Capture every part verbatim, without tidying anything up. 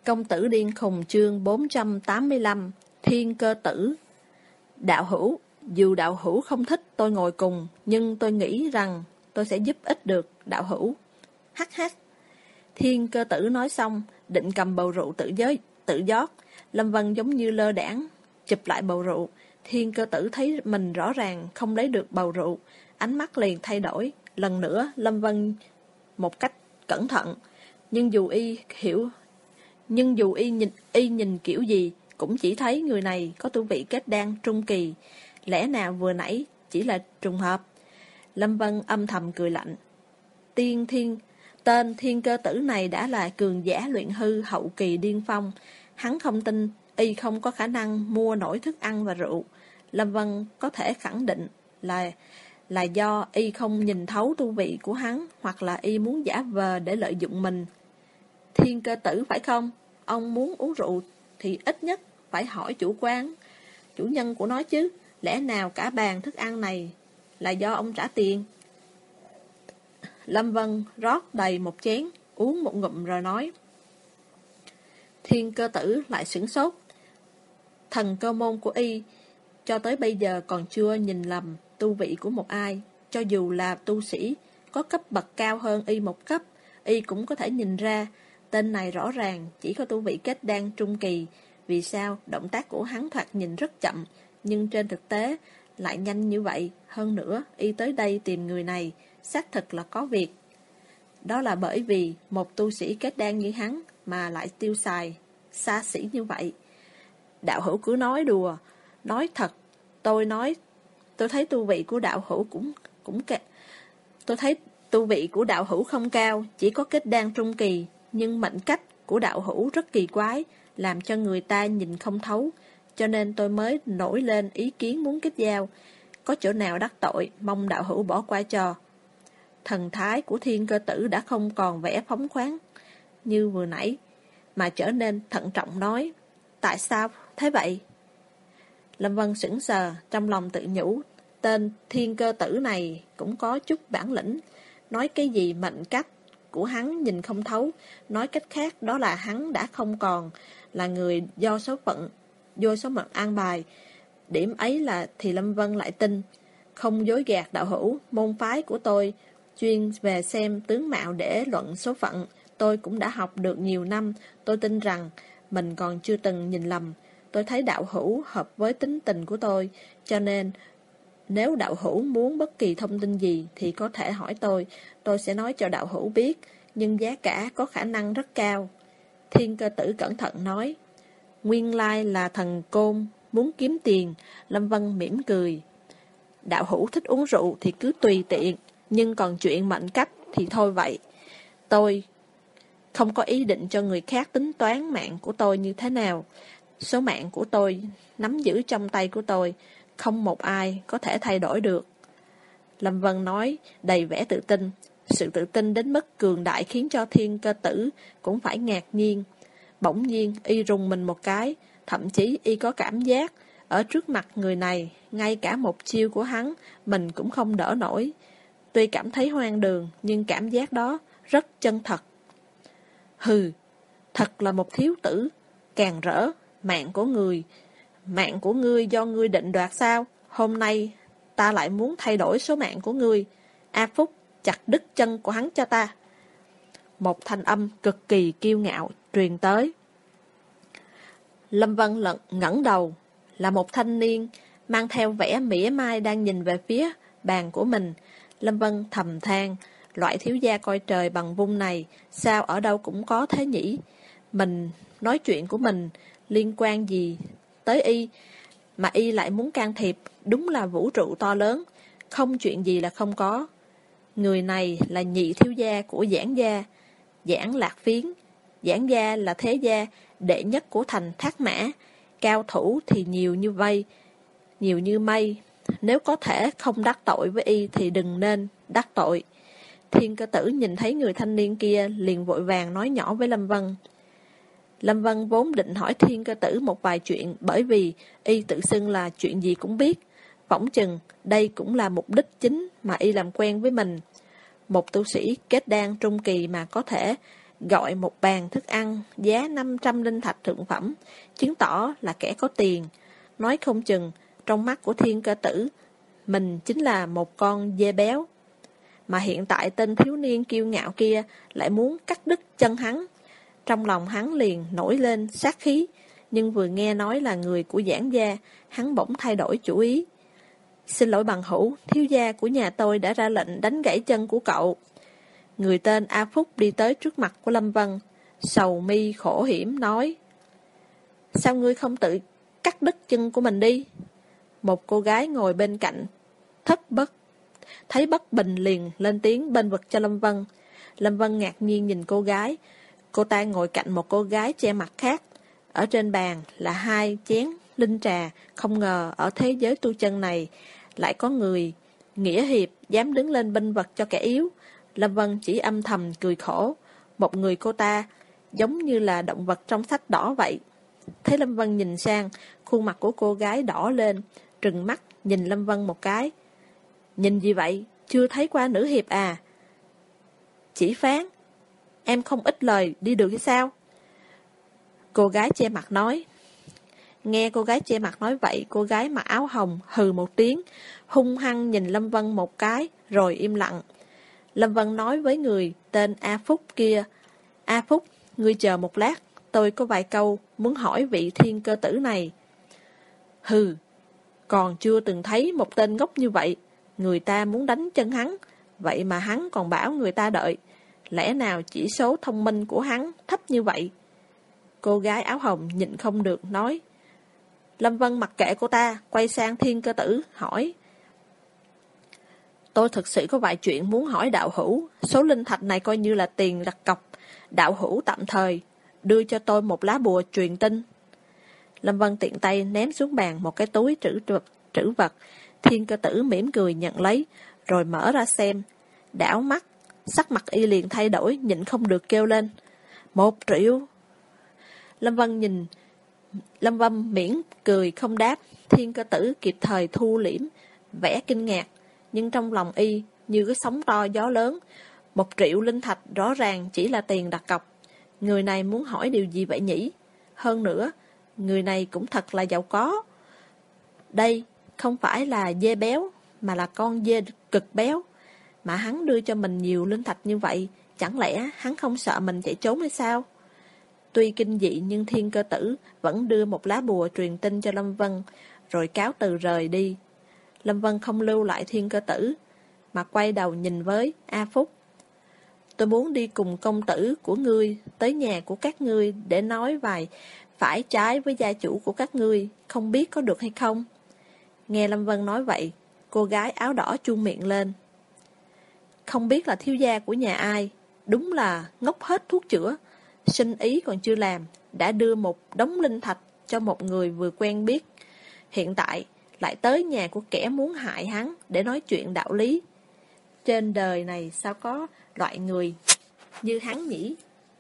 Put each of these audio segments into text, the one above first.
Công tử điên khùng chương bốn trăm tám mươi lăm. Thiên cơ tử. Đạo hữu, dù đạo hữu không thích tôi ngồi cùng, nhưng tôi nghĩ rằng tôi sẽ giúp ích được đạo hữu. Hắc hắc. Thiên cơ tử nói xong, định cầm bầu rượu tự giới, tự rót. Lâm Vân giống như lơ đãng chụp lại bầu rượu. Thiên cơ tử thấy mình rõ ràng không lấy được bầu rượu, ánh mắt liền thay đổi. Lần nữa, Lâm Vân một cách cẩn thận, nhưng dù y hiểu Nhưng dù y nhìn, y nhìn kiểu gì, cũng chỉ thấy người này có tu vị kết đan trung kỳ. Lẽ nào vừa nãy chỉ là trùng hợp? Lâm Vân âm thầm cười lạnh. Tiên thiên, tên thiên cơ tử này đã là cường giả luyện hư hậu kỳ điên phong. Hắn không tin y không có khả năng mua nổi thức ăn và rượu. Lâm Vân có thể khẳng định là là do y không nhìn thấu tu vị của hắn, hoặc là y muốn giả vờ để lợi dụng mình. Thiên cơ tử phải không? Ông muốn uống rượu thì ít nhất phải hỏi chủ quán, chủ nhân của nó chứ. Lẽ nào cả bàn thức ăn này là do ông trả tiền? Lâm Vân rót đầy một chén, uống một ngụm rồi nói. Thiên cơ tử lại sửng sốt. Thần cơ môn của y cho tới bây giờ còn chưa nhìn lầm tu vị của một ai. Cho dù là tu sĩ có cấp bậc cao hơn y một cấp, y cũng có thể nhìn ra. Tên này rõ ràng chỉ có tu vị kết đan trung kỳ. Vì sao động tác của hắn thoạt nhìn rất chậm, nhưng trên thực tế lại nhanh như vậy? Hơn nữa, y tới đây tìm người này xác thực là có việc. Đó là bởi vì một tu sĩ kết đan như hắn mà lại tiêu xài xa xỉ như vậy. Đạo hữu cứ nói đùa. Nói thật, tôi nói Tôi thấy tu vị của đạo hữu cũng cũng ca... Tôi thấy tu vị của đạo hữu không cao, chỉ có kết đan trung kỳ. Nhưng mệnh cách của đạo hữu rất kỳ quái, làm cho người ta nhìn không thấu. Cho nên tôi mới nổi lên ý kiến muốn kết giao. Có chỗ nào đắc tội, mong đạo hữu bỏ qua cho. Thần thái của thiên cơ tử đã không còn vẻ phóng khoáng như vừa nãy, mà trở nên thận trọng nói. Tại sao thế vậy? Lâm Vân sững sờ, trong lòng tự nhủ. Tên thiên cơ tử này cũng có chút bản lĩnh. Nói cái gì mệnh cách của hắn nhìn không thấu, nói cách khác đó là hắn đã không còn là người do số phận, do số mệnh an bài. Điểm ấy là thì Lâm Vân lại tin. Không dối gạt đạo hữu, môn phái của tôi chuyên về xem tướng mạo để luận số phận. Tôi cũng đã học được nhiều năm. Tôi tin rằng mình còn chưa từng nhìn lầm. Tôi thấy đạo hữu hợp với tính tình của tôi, cho nên nếu đạo hữu muốn bất kỳ thông tin gì thì có thể hỏi tôi. Tôi sẽ nói cho đạo hữu biết, nhưng giá cả có khả năng rất cao. Thiên cơ tử cẩn thận nói. Nguyên lai là thần côn muốn kiếm tiền. Lâm Vân mỉm cười. Đạo hữu thích uống rượu thì cứ tùy tiện, nhưng còn chuyện mệnh cách thì thôi vậy. Tôi không có ý định cho người khác tính toán mạng của tôi như thế nào. Số mạng của tôi nắm giữ trong tay của tôi, không một ai có thể thay đổi được. Lâm Vân nói đầy vẻ tự tin. Sự tự tin đến mức cường đại khiến cho thiên cơ tử cũng phải ngạc nhiên. Bỗng nhiên y rùng mình một cái, thậm chí y có cảm giác ở trước mặt người này, ngay cả một chiêu của hắn mình cũng không đỡ nổi. Tuy cảm thấy hoang đường, nhưng cảm giác đó rất chân thật. Hừ, thật là một thiếu tử, càng rỡ. Mạng của người Mạng của ngươi do ngươi định đoạt sao? Hôm nay ta lại muốn thay đổi số mạng của ngươi. A Phúc, chặt đứt chân của hắn cho ta. Một thanh âm cực kỳ kiêu ngạo truyền tới. Lâm Vân lận ngẩng đầu, là một thanh niên mang theo vẻ mỉa mai đang nhìn về phía bàn của mình. Lâm Vân thầm than, loại thiếu gia coi trời bằng vung này sao ở đâu cũng có thế nhỉ? Mình nói chuyện của mình liên quan gì tới y, mà y lại muốn can thiệp? Đúng là vũ trụ to lớn, không chuyện gì là không có. Người này là nhị thiếu gia của Giảng gia, Giảng Lạc Phiến. Giảng gia là thế gia đệ nhất của thành Thác Mã, cao thủ thì nhiều như vây, nhiều như mây. Nếu có thể không đắc tội với y thì đừng nên đắc tội. Thiên cơ tử nhìn thấy người thanh niên kia liền vội vàng nói nhỏ với Lâm Vân. Lâm Vân vốn định hỏi thiên cơ tử một vài chuyện, bởi vì y tự xưng là chuyện gì cũng biết. Phỏng chừng đây cũng là mục đích chính mà y làm quen với mình. Một tu sĩ kết đan trung kỳ mà có thể gọi một bàn thức ăn giá năm trăm linh thạch thượng phẩm, chứng tỏ là kẻ có tiền. Nói không chừng, trong mắt của Thiên Cơ Tử, mình chính là một con dê béo. Mà hiện tại tên thiếu niên kiêu ngạo kia lại muốn cắt đứt chân hắn. Trong lòng hắn liền nổi lên sát khí, nhưng vừa nghe nói là người của Giảng gia, hắn bỗng thay đổi chủ ý. Xin lỗi bằng hữu, thiếu gia của nhà tôi đã ra lệnh đánh gãy chân của cậu. Người tên A Phúc đi tới trước mặt của Lâm Vân, sầu mi khổ hiểm nói: Sao ngươi không tự cắt đứt chân của mình đi? Một cô gái ngồi bên cạnh thất bất thấy bất bình liền lên tiếng bên vực cho Lâm Vân. Lâm Vân ngạc nhiên nhìn cô gái. Cô ta ngồi cạnh một cô gái che mặt khác. Ở trên bàn là hai chén linh trà. Không ngờ ở thế giới tu chân này lại có người nghĩa hiệp dám đứng lên bênh vực cho kẻ yếu. Lâm Vân chỉ âm thầm cười khổ. Một người cô ta giống như là động vật trong sách đỏ vậy. Thấy Lâm Vân nhìn sang, khuôn mặt của cô gái đỏ lên, trừng mắt nhìn Lâm Vân một cái. Nhìn gì vậy? Chưa thấy qua nữ hiệp à? Chỉ Phán, em không ít lời đi được hay sao? Cô gái che mặt nói. Nghe cô gái che mặt nói vậy, cô gái mặc áo hồng hừ một tiếng, hung hăng nhìn Lâm Vân một cái, rồi im lặng. Lâm Vân nói với người tên A Phúc kia: A Phúc, ngươi chờ một lát, tôi có vài câu muốn hỏi vị Thiên Cơ Tử này. Hừ, còn chưa từng thấy một tên ngốc như vậy. Người ta muốn đánh chân hắn, vậy mà hắn còn bảo người ta đợi. Lẽ nào chỉ số thông minh của hắn thấp như vậy? Cô gái áo hồng nhịn không được nói. Lâm Vân mặc kệ cô ta, quay sang Thiên Cơ Tử hỏi: Tôi thực sự có vài chuyện muốn hỏi đạo hữu. Số linh thạch này coi như là tiền đặt cọc. Đạo hữu tạm thời đưa cho tôi một lá bùa truyền tin. Lâm Vân tiện tay ném xuống bàn một cái túi trữ vật, trữ vật. Thiên Cơ Tử mỉm cười nhận lấy, rồi mở ra xem. Đảo mắt, sắc mặt y liền thay đổi, nhịn không được kêu lên: Một triệu. Lâm Vân nhìn, Lâm Vân miễn cười không đáp. Thiên Cơ Tử kịp thời thu liễm vẻ kinh ngạc, nhưng trong lòng y như cái sóng to gió lớn. Một triệu linh thạch rõ ràng chỉ là tiền đặt cọc. Người này muốn hỏi điều gì vậy nhỉ? Hơn nữa, người này cũng thật là giàu có. Đây không phải là dê béo, mà là con dê cực béo. Mà hắn đưa cho mình nhiều linh thạch như vậy, chẳng lẽ hắn không sợ mình chạy trốn hay sao? Tuy kinh dị nhưng Thiên Cơ Tử vẫn đưa một lá bùa truyền tin cho Lâm Vân, rồi cáo từ rời đi. Lâm Vân không lưu lại Thiên Cơ Tử, mà quay đầu nhìn với A Phúc. Tôi muốn đi cùng công tử của ngươi tới nhà của các ngươi để nói vài phải trái với gia chủ của các ngươi, không biết có được hay không? Nghe Lâm Vân nói vậy, cô gái áo đỏ chuông miệng lên. Không biết là thiếu gia của nhà ai, đúng là ngốc hết thuốc chữa. Sinh ý còn chưa làm, đã đưa một đống linh thạch cho một người vừa quen biết. Hiện tại lại tới nhà của kẻ muốn hại hắn để nói chuyện đạo lý. Trên đời này sao có loại người như hắn nhỉ?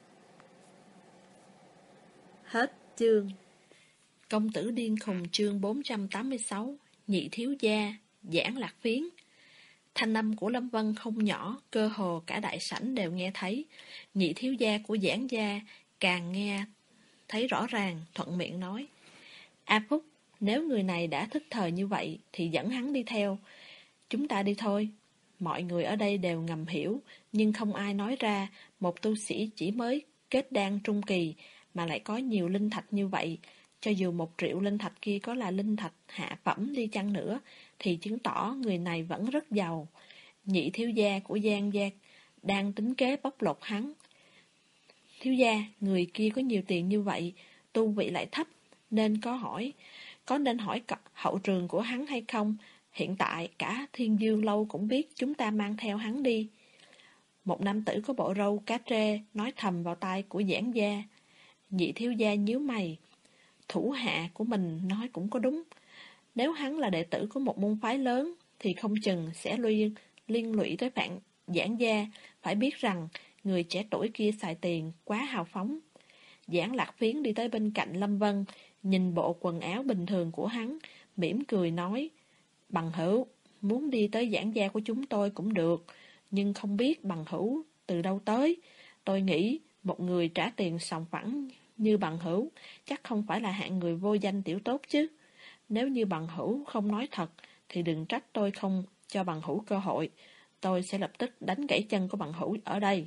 Hết chương. Công tử điên khùng chương bốn trăm tám mươi sáu. Nhị thiếu gia, giảng lạc phiến. Thanh âm của Lâm Vân không nhỏ, cơ hồ cả đại sảnh đều nghe thấy. Nhị thiếu gia của giảng gia càng nghe thấy rõ ràng, thuận miệng nói: A Phúc, nếu người này đã thức thời như vậy thì dẫn hắn đi theo. Chúng ta đi thôi. Mọi người ở đây đều ngầm hiểu, nhưng không ai nói ra. Một tu sĩ chỉ mới kết đan trung kỳ mà lại có nhiều linh thạch như vậy. Cho dù một triệu linh thạch kia có là linh thạch hạ phẩm đi chăng nữa, thì chứng tỏ người này vẫn rất giàu. Nhị thiếu gia của Giang gia đang tính kế bóc lột hắn. Thiếu gia, người kia có nhiều tiền như vậy, tu vị lại thấp, nên có hỏi, có nên hỏi hậu trường của hắn hay không? Hiện tại cả Thiên Dương Lâu cũng biết chúng ta mang theo hắn đi. Một nam tử có bộ râu cá trê nói thầm vào tai của giảng gia. Nhị thiếu gia nhíu mày. Thủ hạ của mình nói cũng có đúng. Nếu hắn là đệ tử của một môn phái lớn thì không chừng sẽ liên, liên lụy tới bạn giảng gia. Phải biết rằng người trẻ tuổi kia xài tiền quá hào phóng. Giảng Lạc Phiến đi tới bên cạnh Lâm Vân, nhìn bộ quần áo bình thường của hắn, mỉm cười nói: Bằng hữu, muốn đi tới giảng gia của chúng tôi cũng được, nhưng không biết bằng hữu từ đâu tới. Tôi nghĩ Một người trả tiền sòng phẳng như bằng hữu, chắc không phải là hạng người vô danh tiểu tốt chứ. Nếu như bằng hữu không nói thật, thì đừng trách tôi không cho bằng hữu cơ hội. Tôi sẽ lập tức đánh gãy chân của bằng hữu ở đây.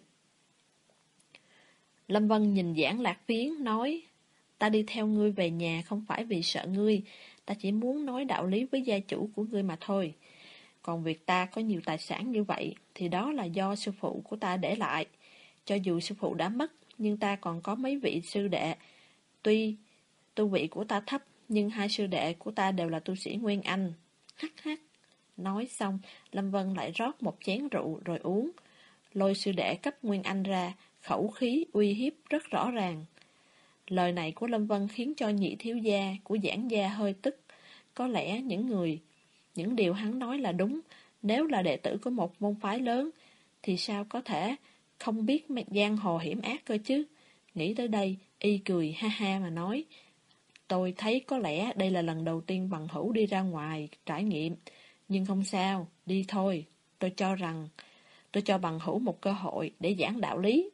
Lâm Vân nhìn Giảng Lạc Phiến, nói, ta đi theo ngươi về nhà không phải vì sợ ngươi, ta chỉ muốn nói đạo lý với gia chủ của ngươi mà thôi. Còn việc ta có nhiều tài sản như vậy, thì đó là do sư phụ của ta để lại. Cho dù sư phụ đã mất, nhưng ta còn có mấy vị sư đệ. Tuy tu vị của ta thấp, nhưng hai sư đệ của ta đều là tu sĩ Nguyên Anh. Hắc hắc. Nói xong, Lâm Vân lại rót một chén rượu rồi uống. Lôi sư đệ cấp Nguyên Anh ra, khẩu khí uy hiếp rất rõ ràng. Lời này của Lâm Vân khiến cho nhị thiếu gia của Giảng gia hơi tức. Có lẽ những người, những điều hắn nói là đúng. Nếu là đệ tử của một môn phái lớn, thì sao có thể không biết giang hồ hiểm ác cơ chứ? Nghĩ tới đây, y cười ha ha mà nói, tôi thấy có lẽ đây là lần đầu tiên bằng hữu đi ra ngoài trải nghiệm, nhưng không sao, đi thôi. Tôi cho rằng, tôi cho bằng hữu một cơ hội để giảng đạo lý.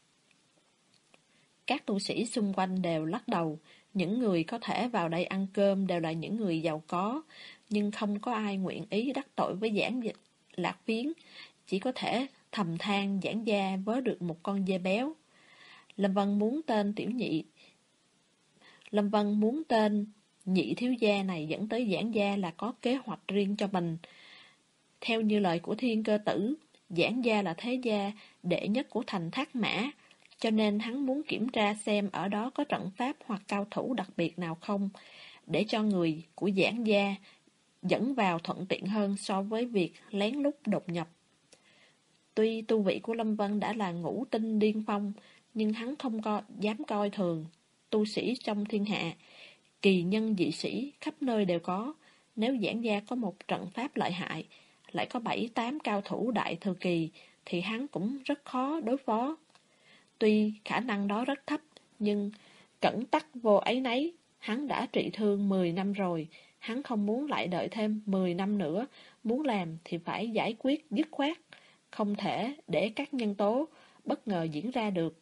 Các tu sĩ xung quanh đều lắc đầu. Những người có thể vào đây ăn cơm đều là những người giàu có, nhưng không có ai nguyện ý đắc tội với Giảng Lạc Phiến, chỉ có thể thầm than Giảng gia vớ được một con dê béo. Lâm Vân muốn tên tiểu nhị Lâm Vân muốn tên nhị thiếu gia này dẫn tới Giảng gia là có kế hoạch riêng cho mình. Theo như lời của Thiên Cơ Tử, Giảng gia là thế gia đệ nhất của thành Thác Mã, cho nên hắn muốn kiểm tra xem ở đó có trận pháp hoặc cao thủ đặc biệt nào không, để cho người của Giảng gia dẫn vào thuận tiện hơn so với việc lén lút đột nhập. Tuy tu vị của Lâm Vân đã là ngũ tinh điên phong, nhưng hắn không có dám coi thường tu sĩ trong thiên hạ. Kỳ nhân dị sĩ khắp nơi đều có. Nếu Giảng gia có một trận pháp lợi hại, lại có bảy tám cao thủ đại thừa kỳ, thì hắn cũng rất khó đối phó. Tuy khả năng đó rất thấp, nhưng cẩn tắc vô ấy nấy. Hắn đã trị thương mười năm rồi, hắn không muốn lại đợi thêm mười năm nữa. Muốn làm thì phải giải quyết dứt khoát, không thể để các nhân tố bất ngờ diễn ra được.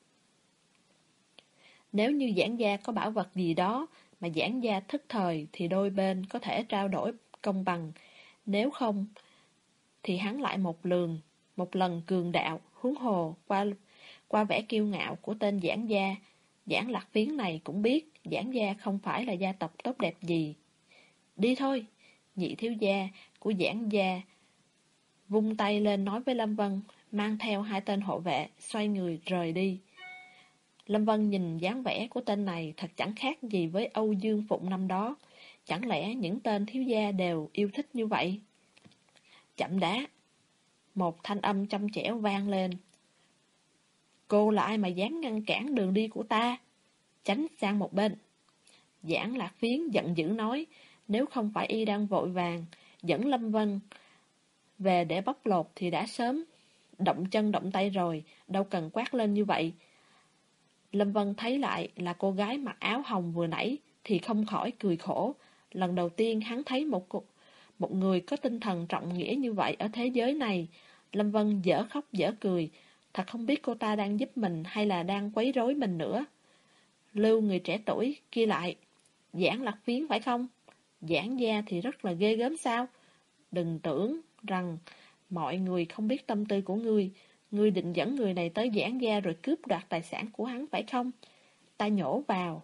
Nếu như Giảng gia có bảo vật gì đó mà Giảng gia thức thời, thì đôi bên có thể trao đổi công bằng. Nếu không thì hắn lại một lường Một lần cường đạo. Huống hồ qua Qua vẻ kiêu ngạo của tên Giảng gia, Giảng Lạc Phiến này cũng biết Giảng gia không phải là gia tộc tốt đẹp gì. Đi thôi. Nhị thiếu gia của Giảng gia vung tay lên nói với Lâm Vân, mang theo hai tên hộ vệ, xoay người rời đi. Lâm Vân nhìn dáng vẻ của tên này thật chẳng khác gì với Âu Dương Phụng năm đó. Chẳng lẽ những tên thiếu gia đều yêu thích như vậy? Chậm đã. Một thanh âm trong trẻo vang lên. Cô là ai mà dám ngăn cản đường đi của ta? Tránh sang một bên. Giảng Lạc Phiến giận dữ nói, nếu không phải y đang vội vàng dẫn Lâm Vân về để bóc lột thì đã sớm động chân động tay rồi, đâu cần quát lên như vậy. Lâm Vân thấy lại là cô gái mặc áo hồng vừa nãy thì không khỏi cười khổ. Lần đầu tiên hắn thấy một một người có tinh thần trọng nghĩa như vậy ở thế giới này. Lâm Vân dở khóc dở cười, thật không biết cô ta đang giúp mình hay là đang quấy rối mình nữa. Lưu người trẻ tuổi kia lại, Giảng Lạc Phiến phải không? Giảng gia thì rất là ghê gớm sao? Đừng tưởng rằng mọi người không biết tâm tư của ngươi. Ngươi định dẫn người này tới Giảng gia rồi cướp đoạt tài sản của hắn phải không? Ta nhổ vào.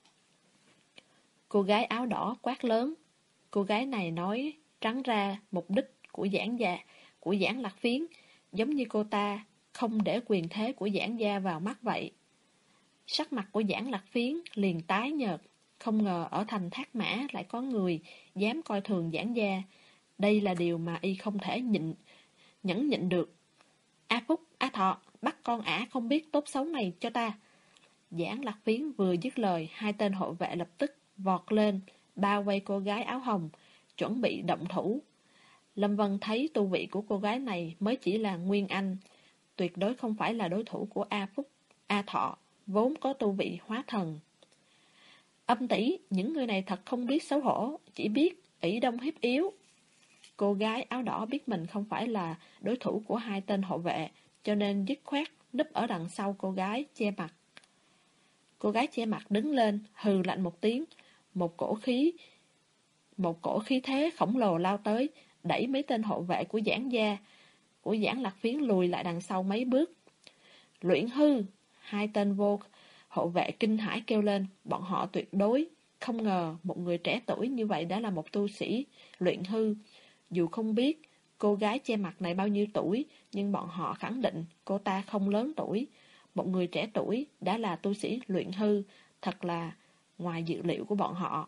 Cô gái áo đỏ quát lớn. Cô gái này nói trắng ra mục đích của Giảng gia, của Giảng Lạc Phiến, giống như cô ta không để quyền thế của Giảng gia vào mắt vậy. Sắc mặt của Giảng Lạc Phiến liền tái nhợt, không ngờ ở thành Thác Mã lại có người dám coi thường Giảng gia. Đây là điều mà y không thể nhịn, nhẫn nhịn được. A Phúc, A Thọ, bắt con ả không biết tốt xấu này cho ta. Giảng Lạc Phiến vừa dứt lời, hai tên hộ vệ lập tức vọt lên, bao vây cô gái áo hồng, chuẩn bị động thủ. Lâm Vân thấy tu vị của cô gái này mới chỉ là Nguyên Anh, tuyệt đối không phải là đối thủ của A Phúc, A Thọ, vốn có tu vị hóa thần. Âm tỷ, những người này thật không biết xấu hổ, chỉ biết ỷ đông hiếp yếu. Cô gái áo đỏ biết mình không phải là đối thủ của hai tên hộ vệ, cho nên dứt khoát núp ở đằng sau cô gái che mặt. Cô gái che mặt đứng lên, hừ lạnh một tiếng, một cổ khí, một cổ khí thế khổng lồ lao tới, đẩy mấy tên hộ vệ của Giảng Gia, của Giảng Lạc Phiến lùi lại đằng sau mấy bước. Luyện hư! Hai tên vô hộ vệ kinh hãi kêu lên, bọn họ tuyệt đối không ngờ một người trẻ tuổi như vậy đã là một tu sĩ luyện hư. Dù không biết cô gái che mặt này bao nhiêu tuổi, nhưng bọn họ khẳng định cô ta không lớn tuổi. Một người trẻ tuổi đã là tu sĩ luyện hư, thật là ngoài dự liệu của bọn họ.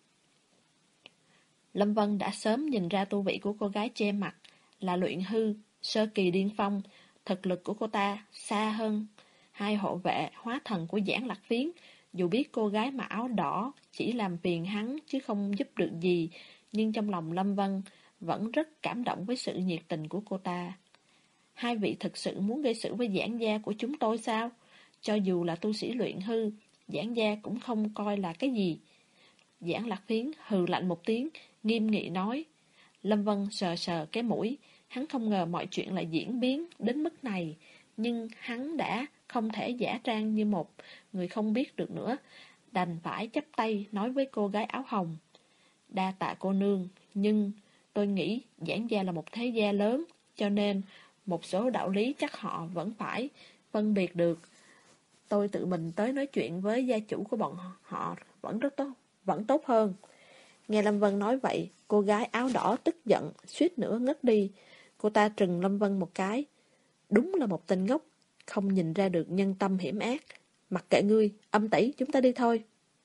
Lâm Vân đã sớm nhìn ra tu vị của cô gái che mặt là luyện hư, sơ kỳ điên phong. Thực lực của cô ta xa hơn hai hộ vệ hóa thần của Giảng Lạc Phiến. Dù biết cô gái mặc áo đỏ chỉ làm phiền hắn chứ không giúp được gì, nhưng trong lòng Lâm Vân vẫn rất cảm động với sự nhiệt tình của cô ta. Hai vị thực sự muốn gây sự với Giảng gia của chúng tôi sao? Cho dù là tu sĩ luyện hư, Giảng gia cũng không coi là cái gì. Giảng Lạc Phiến hừ lạnh một tiếng, nghiêm nghị nói. Lâm Vân sờ sờ cái mũi, hắn không ngờ mọi chuyện lại diễn biến đến mức này, nhưng hắn đã không thể giả trang như một người không biết được nữa, đành phải chắp tay nói với cô gái áo hồng. Đa tạ cô nương, nhưng tôi nghĩ Giảng gia là một thế gia lớn, cho nên một số đạo lý chắc họ vẫn phải phân biệt được. Tôi tự mình tới nói chuyện với gia chủ của bọn họ vẫn rất tốt, vẫn tốt hơn. Nghe Lâm Vân nói vậy, cô gái áo đỏ tức giận, suýt nữa ngất đi. Cô ta trừng Lâm Vân một cái. Đúng là một tên ngốc, không nhìn ra được nhân tâm hiểm ác. Mặc kệ ngươi, âm tẩy, chúng ta đi thôi.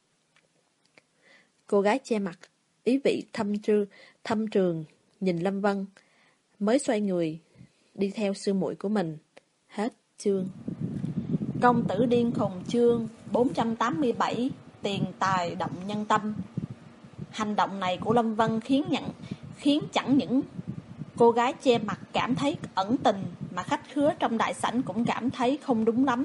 Cô gái che mặt, ý vị thâm trư, thâm trường, nhìn Lâm Vân, mới xoay người, đi theo sư muội của mình. Hết chương. Công tử điên khùng chương bốn trăm tám mươi bảy, tiền tài động nhân tâm. Hành động này của Lâm Vân khiến nhận khiến chẳng những cô gái che mặt cảm thấy ẩn tình, mà khách khứa trong đại sảnh cũng cảm thấy không đúng lắm.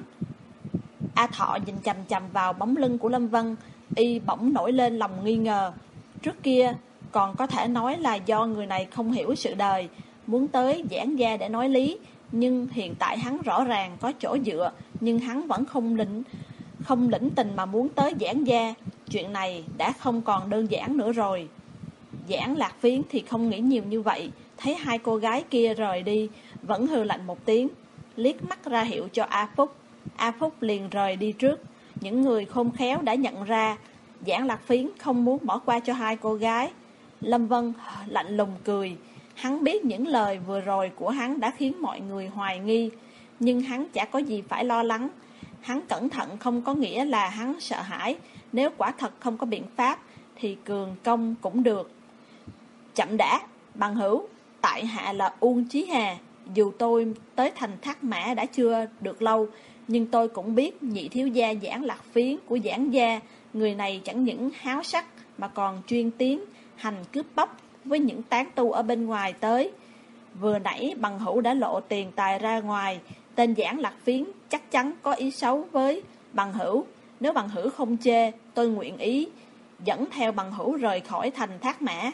A Thọ nhìn chằm chằm vào bóng lưng của Lâm Vân, y bỗng nổi lên lòng nghi ngờ. Trước kia còn có thể nói là do người này không hiểu sự đời, muốn tới Giảng gia để nói lý, nhưng hiện tại hắn rõ ràng có chỗ dựa, nhưng hắn vẫn không lĩnh không lĩnh tình mà muốn tới Giảng gia. Chuyện này đã không còn đơn giản nữa rồi. Giảng Lạc Phiến thì không nghĩ nhiều như vậy, thấy hai cô gái kia rời đi, vẫn hừ lạnh một tiếng, liếc mắt ra hiệu cho A Phúc. A Phúc liền rời đi trước. Những người khôn khéo đã nhận ra Giảng Lạc Phiến không muốn bỏ qua cho hai cô gái. Lâm Vân lạnh lùng cười. Hắn biết những lời vừa rồi của hắn đã khiến mọi người hoài nghi, nhưng hắn chả có gì phải lo lắng. Hắn cẩn thận không có nghĩa là hắn sợ hãi. Nếu quả thật không có biện pháp thì cường công cũng được. Chậm đã, bằng hữu, tại hạ là Uông Chí Hà. Dù tôi tới thành Thác Mã đã chưa được lâu, nhưng tôi cũng biết nhị thiếu gia Giảng Lạc Phiến của Giảng gia. Người này chẳng những háo sắc mà còn chuyên tiến hành cướp bóc với những tán tu ở bên ngoài tới. Vừa nãy bằng hữu đã lộ tiền tài ra ngoài, tên Giảng Lạc Phiến chắc chắn có ý xấu với bằng hữu. Nếu bằng hữu không chê, tôi nguyện ý dẫn theo bằng hữu rời khỏi thành Thác Mã.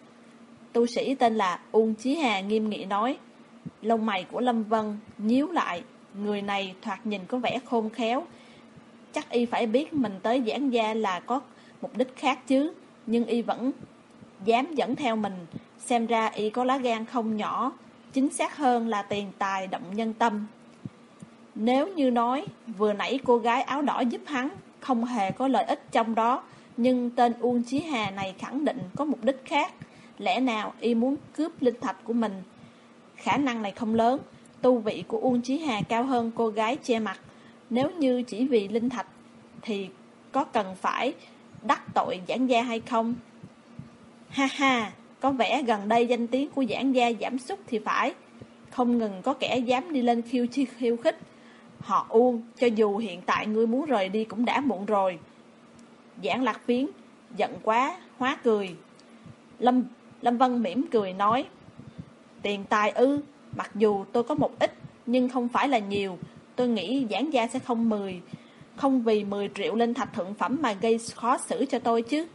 Tu sĩ tên là Uông Chí Hà nghiêm nghị nói. Lông mày của Lâm Vân nhíu lại. Người này thoạt nhìn có vẻ khôn khéo, chắc y phải biết mình tới Giảng gia là có mục đích khác chứ, nhưng y vẫn dám dẫn theo mình. Xem ra y có lá gan không nhỏ, chính xác hơn là tiền tài động nhân tâm. Nếu như nói vừa nãy cô gái áo đỏ giúp hắn không hề có lợi ích trong đó, nhưng tên Uông Chí Hà này khẳng định có mục đích khác. Lẽ nào y muốn cướp linh thạch của mình? Khả năng này không lớn. Tu vị của Uông Chí Hà cao hơn cô gái che mặt. Nếu như chỉ vì linh thạch thì có cần phải đắc tội Giảng gia hay không? Ha ha, có vẻ gần đây danh tiếng của Giảng gia giảm sút thì phải. Không ngừng có kẻ dám đi lên khiêu chi khiêu khích. Họ Uông, cho dù hiện tại ngươi muốn rời đi cũng đã muộn rồi. Giảng Lạc Phiến giận quá hóa cười. Lâm Lâm Vân mỉm cười nói. Tiền tài ư? Mặc dù tôi có một ít, nhưng không phải là nhiều. Tôi nghĩ Giảng gia sẽ không mười Không vì mười triệu linh thạch thượng phẩm mà gây khó xử cho tôi chứ.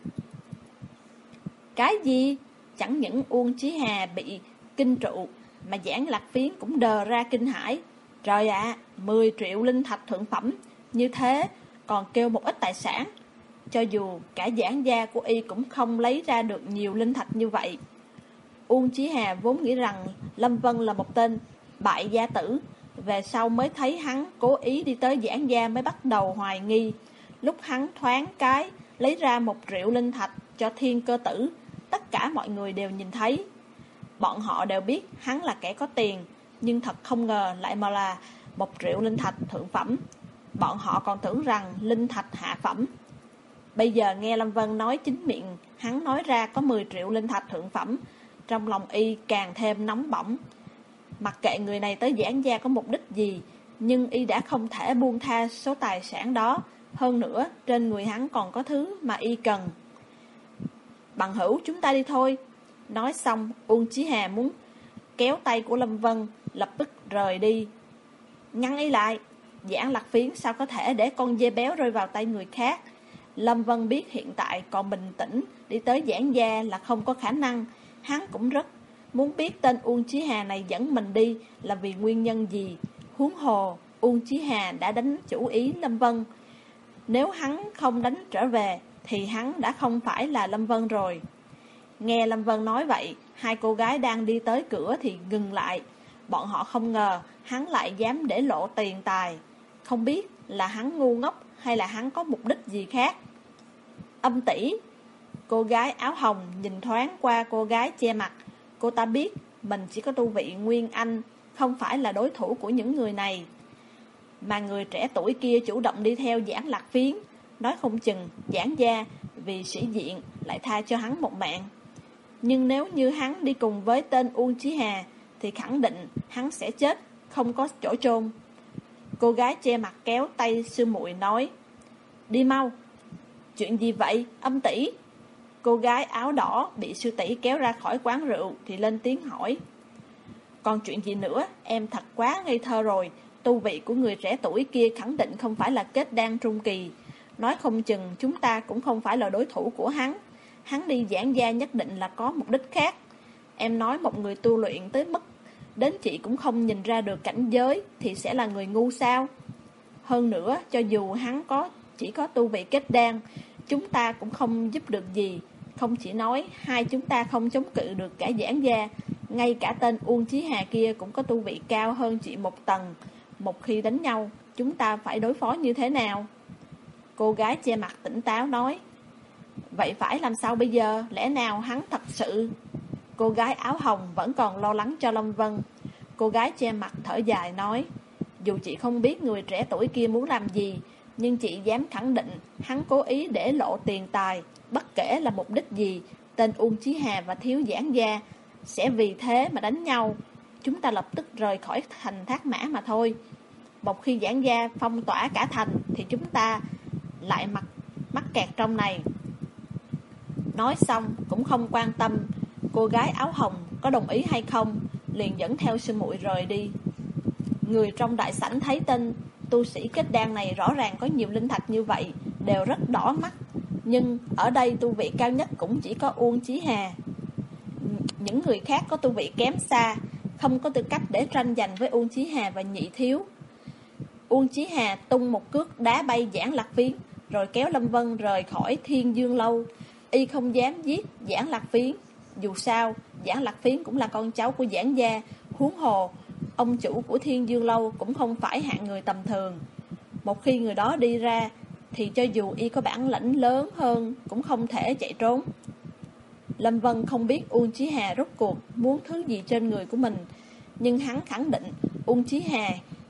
Cái gì? Chẳng những Uông Chí Hà bị kinh trụ, mà Giảng Lạc Phiến cũng đờ ra kinh hãi. Trời ạ, à, mười triệu linh thạch thượng phẩm, như thế còn kêu một ít tài sản. Cho dù cả giảng gia của y cũng không lấy ra được nhiều linh thạch như vậy. Uông Chí Hà vốn nghĩ rằng Lâm Vân là một tên bại gia tử, về sau mới thấy hắn cố ý đi tới giảng gia mới bắt đầu hoài nghi. Lúc hắn thoáng cái lấy ra một triệu linh thạch cho Thiên Cơ Tử, tất cả mọi người đều nhìn thấy. Bọn họ đều biết hắn là kẻ có tiền, nhưng thật không ngờ lại mà là một triệu linh thạch thượng phẩm. Bọn họ còn tưởng rằng linh thạch hạ phẩm. Bây giờ nghe Lâm Vân nói chính miệng hắn nói ra có mười triệu linh thạch thượng phẩm, trong lòng y càng thêm nóng bỏng. Mặc kệ người này tới giảng gia có mục đích gì, nhưng y đã không thể buông tha số tài sản đó. Hơn nữa, trên người hắn còn có thứ mà y cần. Bằng hữu, chúng ta đi thôi. Nói xong, Uông Chí Hà muốn kéo tay của Lâm Vân, lập tức rời đi. Ngăn y lại. Giảng Lạc Phiến sao có thể để con dê béo rơi vào tay người khác. Lâm Vân biết hiện tại còn bình tĩnh đi tới giảng gia là không có khả năng. Hắn cũng rất muốn biết tên Uông Chí Hà này dẫn mình đi là vì nguyên nhân gì. Huống hồ, Uông Chí Hà đã đánh chủ ý Lâm Vân. Nếu hắn không đánh trở về thì hắn đã không phải là Lâm Vân rồi. Nghe Lâm Vân nói vậy, hai cô gái đang đi tới cửa thì ngừng lại. Bọn họ không ngờ hắn lại dám để lộ tiền tài. Không biết là hắn ngu ngốc hay là hắn có mục đích gì khác. Âm tỷ. Cô gái áo hồng nhìn thoáng qua cô gái che mặt. Cô ta biết mình chỉ có tu vị Nguyên Anh, không phải là đối thủ của những người này. Mà người trẻ tuổi kia chủ động đi theo giảng Lạc Phiến, nói không chừng giảng gia vì sĩ diện lại tha cho hắn một mạng. Nhưng nếu như hắn đi cùng với tên Uông Chí Hà thì khẳng định hắn sẽ chết, không có chỗ chôn. Cô gái che mặt kéo tay sư muội nói: Đi mau. Chuyện gì vậy, Âm tỷ? Cô gái áo đỏ bị sư tỷ kéo ra khỏi quán rượu thì lên tiếng hỏi: Còn chuyện gì nữa, em thật quá ngây thơ rồi. Tu vị của người trẻ tuổi kia khẳng định không phải là kết đan trung kỳ. Nói không chừng chúng ta cũng không phải là đối thủ của hắn. Hắn đi giảng gia nhất định là có mục đích khác. Em nói một người tu luyện tới mức đến chị cũng không nhìn ra được cảnh giới thì sẽ là người ngu sao? Hơn nữa, cho dù hắn có chỉ có tu vị kết đan, chúng ta cũng không giúp được gì. Không chỉ nói hai chúng ta không chống cự được cả giảng gia, ngay cả tên Uông Chí Hà kia cũng có tu vị cao hơn chị một tầng. Một khi đánh nhau, chúng ta phải đối phó như thế nào? Cô gái che mặt tỉnh táo nói: Vậy phải làm sao bây giờ? Lẽ nào hắn thật sự... Cô gái áo hồng vẫn còn lo lắng cho Lâm Vân. Cô gái che mặt thở dài nói: Dù chị không biết người trẻ tuổi kia muốn làm gì, nhưng chị dám khẳng định hắn cố ý để lộ tiền tài. Bất kể là mục đích gì, tên Uông Chí Hà và thiếu giảng gia sẽ vì thế mà đánh nhau. Chúng ta lập tức rời khỏi thành Thác Mã mà thôi. Một khi giảng gia phong tỏa cả thành thì chúng ta lại mắc, mắc kẹt trong này. Nói xong cũng không quan tâm cô gái áo hồng có đồng ý hay không, liền dẫn theo sư muội rời đi. Người trong đại sảnh thấy tên tu sĩ kết đan này rõ ràng có nhiều linh thạch như vậy, đều rất đỏ mắt. Nhưng ở đây tu vị cao nhất cũng chỉ có Uông Chí Hà. Những người khác có tu vị kém xa, không có tư cách để tranh giành với Uông Chí Hà và Nhị Thiếu. Uông Chí Hà tung một cước đá bay Giảng Lạc Phiến, rồi kéo Lâm Vân rời khỏi Thiên Dương Lâu. Y không dám giết Giảng Lạc Phiến. Dù sao, Giảng Lạc Phiến cũng là con cháu của Giảng gia. Huống hồ, ông chủ của Thiên Dương Lâu cũng không phải hạng người tầm thường. Một khi người đó đi ra, thì cho dù y có bản lãnh lớn hơn cũng không thể chạy trốn. Lâm Vân không biết Uông Chí Hà rốt cuộc muốn thứ gì trên người của mình, nhưng hắn khẳng định Uông Chí Hà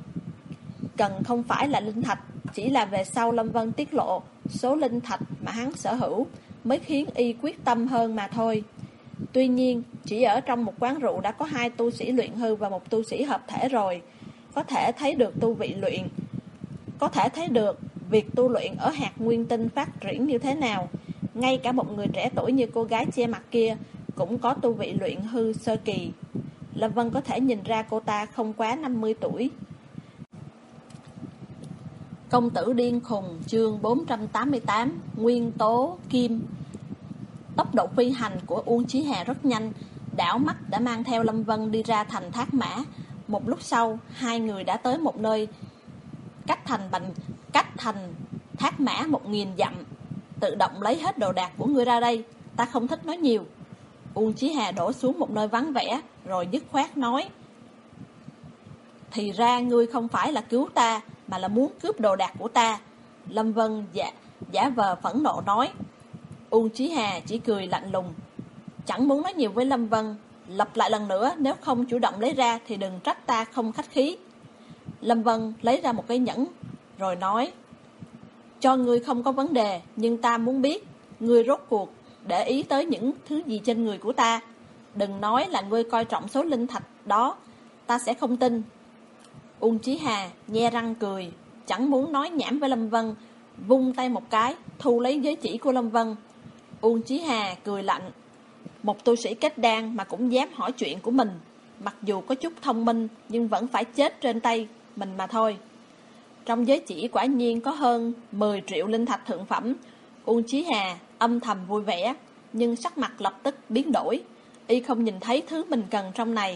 cần không phải là linh thạch, chỉ là về sau Lâm Vân tiết lộ số linh thạch mà hắn sở hữu mới khiến y quyết tâm hơn mà thôi. Tuy nhiên, chỉ ở trong một quán rượu đã có hai tu sĩ luyện hư và một tu sĩ hợp thể rồi, có thể thấy được tu vị luyện, có thể thấy được việc tu luyện ở hạt nguyên tinh phát triển như thế nào. Ngay cả một người trẻ tuổi như cô gái che mặt kia cũng có tu vị luyện hư sơ kỳ. Lâm Vân có thể nhìn ra cô ta không quá năm mươi tuổi. Công tử điên khùng, chương bốn trăm tám mươi tám, Nguyên tố kim. Tốc độ phi hành của Uông Chí Hà rất nhanh, đảo mắt đã mang theo Lâm Vân đi ra thành Thác Mã. Một lúc sau, hai người đã tới một nơi cách thành bành cách thành Thác Mã một nghìn dặm. Tự động lấy hết đồ đạc của ngươi ra đây, ta không thích nói nhiều. Uông Chí Hà đổ xuống một nơi vắng vẻ, rồi dứt khoát nói: Thì ra ngươi không phải là cứu ta, mà là muốn cướp đồ đạc của ta. Lâm Vân giả, giả vờ phẫn nộ nói. Uông Chí Hà chỉ cười lạnh lùng, chẳng muốn nói nhiều với Lâm Vân. Lặp lại lần nữa, nếu không chủ động lấy ra thì đừng trách ta không khách khí. Lâm Vân lấy ra một cái nhẫn, rồi nói: Cho ngươi không có vấn đề, nhưng ta muốn biết ngươi rốt cuộc để ý tới những thứ gì trên người của ta. Đừng nói là ngươi coi trọng số linh thạch đó, ta sẽ không tin. Uông Chí Hà nhe răng cười, chẳng muốn nói nhảm với Lâm Vân, vung tay một cái, thu lấy giới chỉ của Lâm Vân. Uông Chí Hà cười lạnh, một tu sĩ kết đan mà cũng dám hỏi chuyện của mình, mặc dù có chút thông minh nhưng vẫn phải chết trên tay mình mà thôi. Trong giới chỉ quả nhiên có hơn mười triệu linh thạch thượng phẩm. Uông Chí Hà âm thầm vui vẻ, nhưng sắc mặt lập tức biến đổi. Y không nhìn thấy thứ mình cần trong này.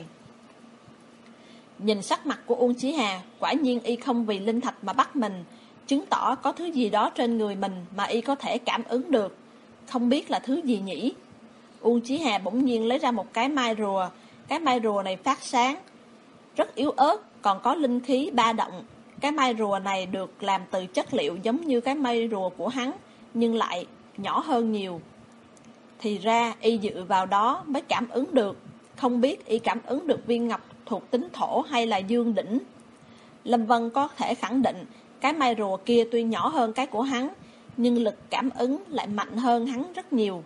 Nhìn sắc mặt của Uông Chí Hà, quả nhiên y không vì linh thạch mà bắt mình, chứng tỏ có thứ gì đó trên người mình mà y có thể cảm ứng được. Không biết là thứ gì nhỉ? Uông Chí Hà bỗng nhiên lấy ra một cái mai rùa. Cái mai rùa này phát sáng, rất yếu ớt, còn có linh khí ba động. Cái mai rùa này được làm từ chất liệu giống như cái mai rùa của hắn, nhưng lại nhỏ hơn nhiều. Thì ra y dựa vào đó mới cảm ứng được. Không biết y cảm ứng được viên ngọc thuộc tính thổ hay là dương đỉnh. Lâm Vân có thể khẳng định cái mai rùa kia tuy nhỏ hơn cái của hắn, nhưng lực cảm ứng lại mạnh hơn hắn rất nhiều.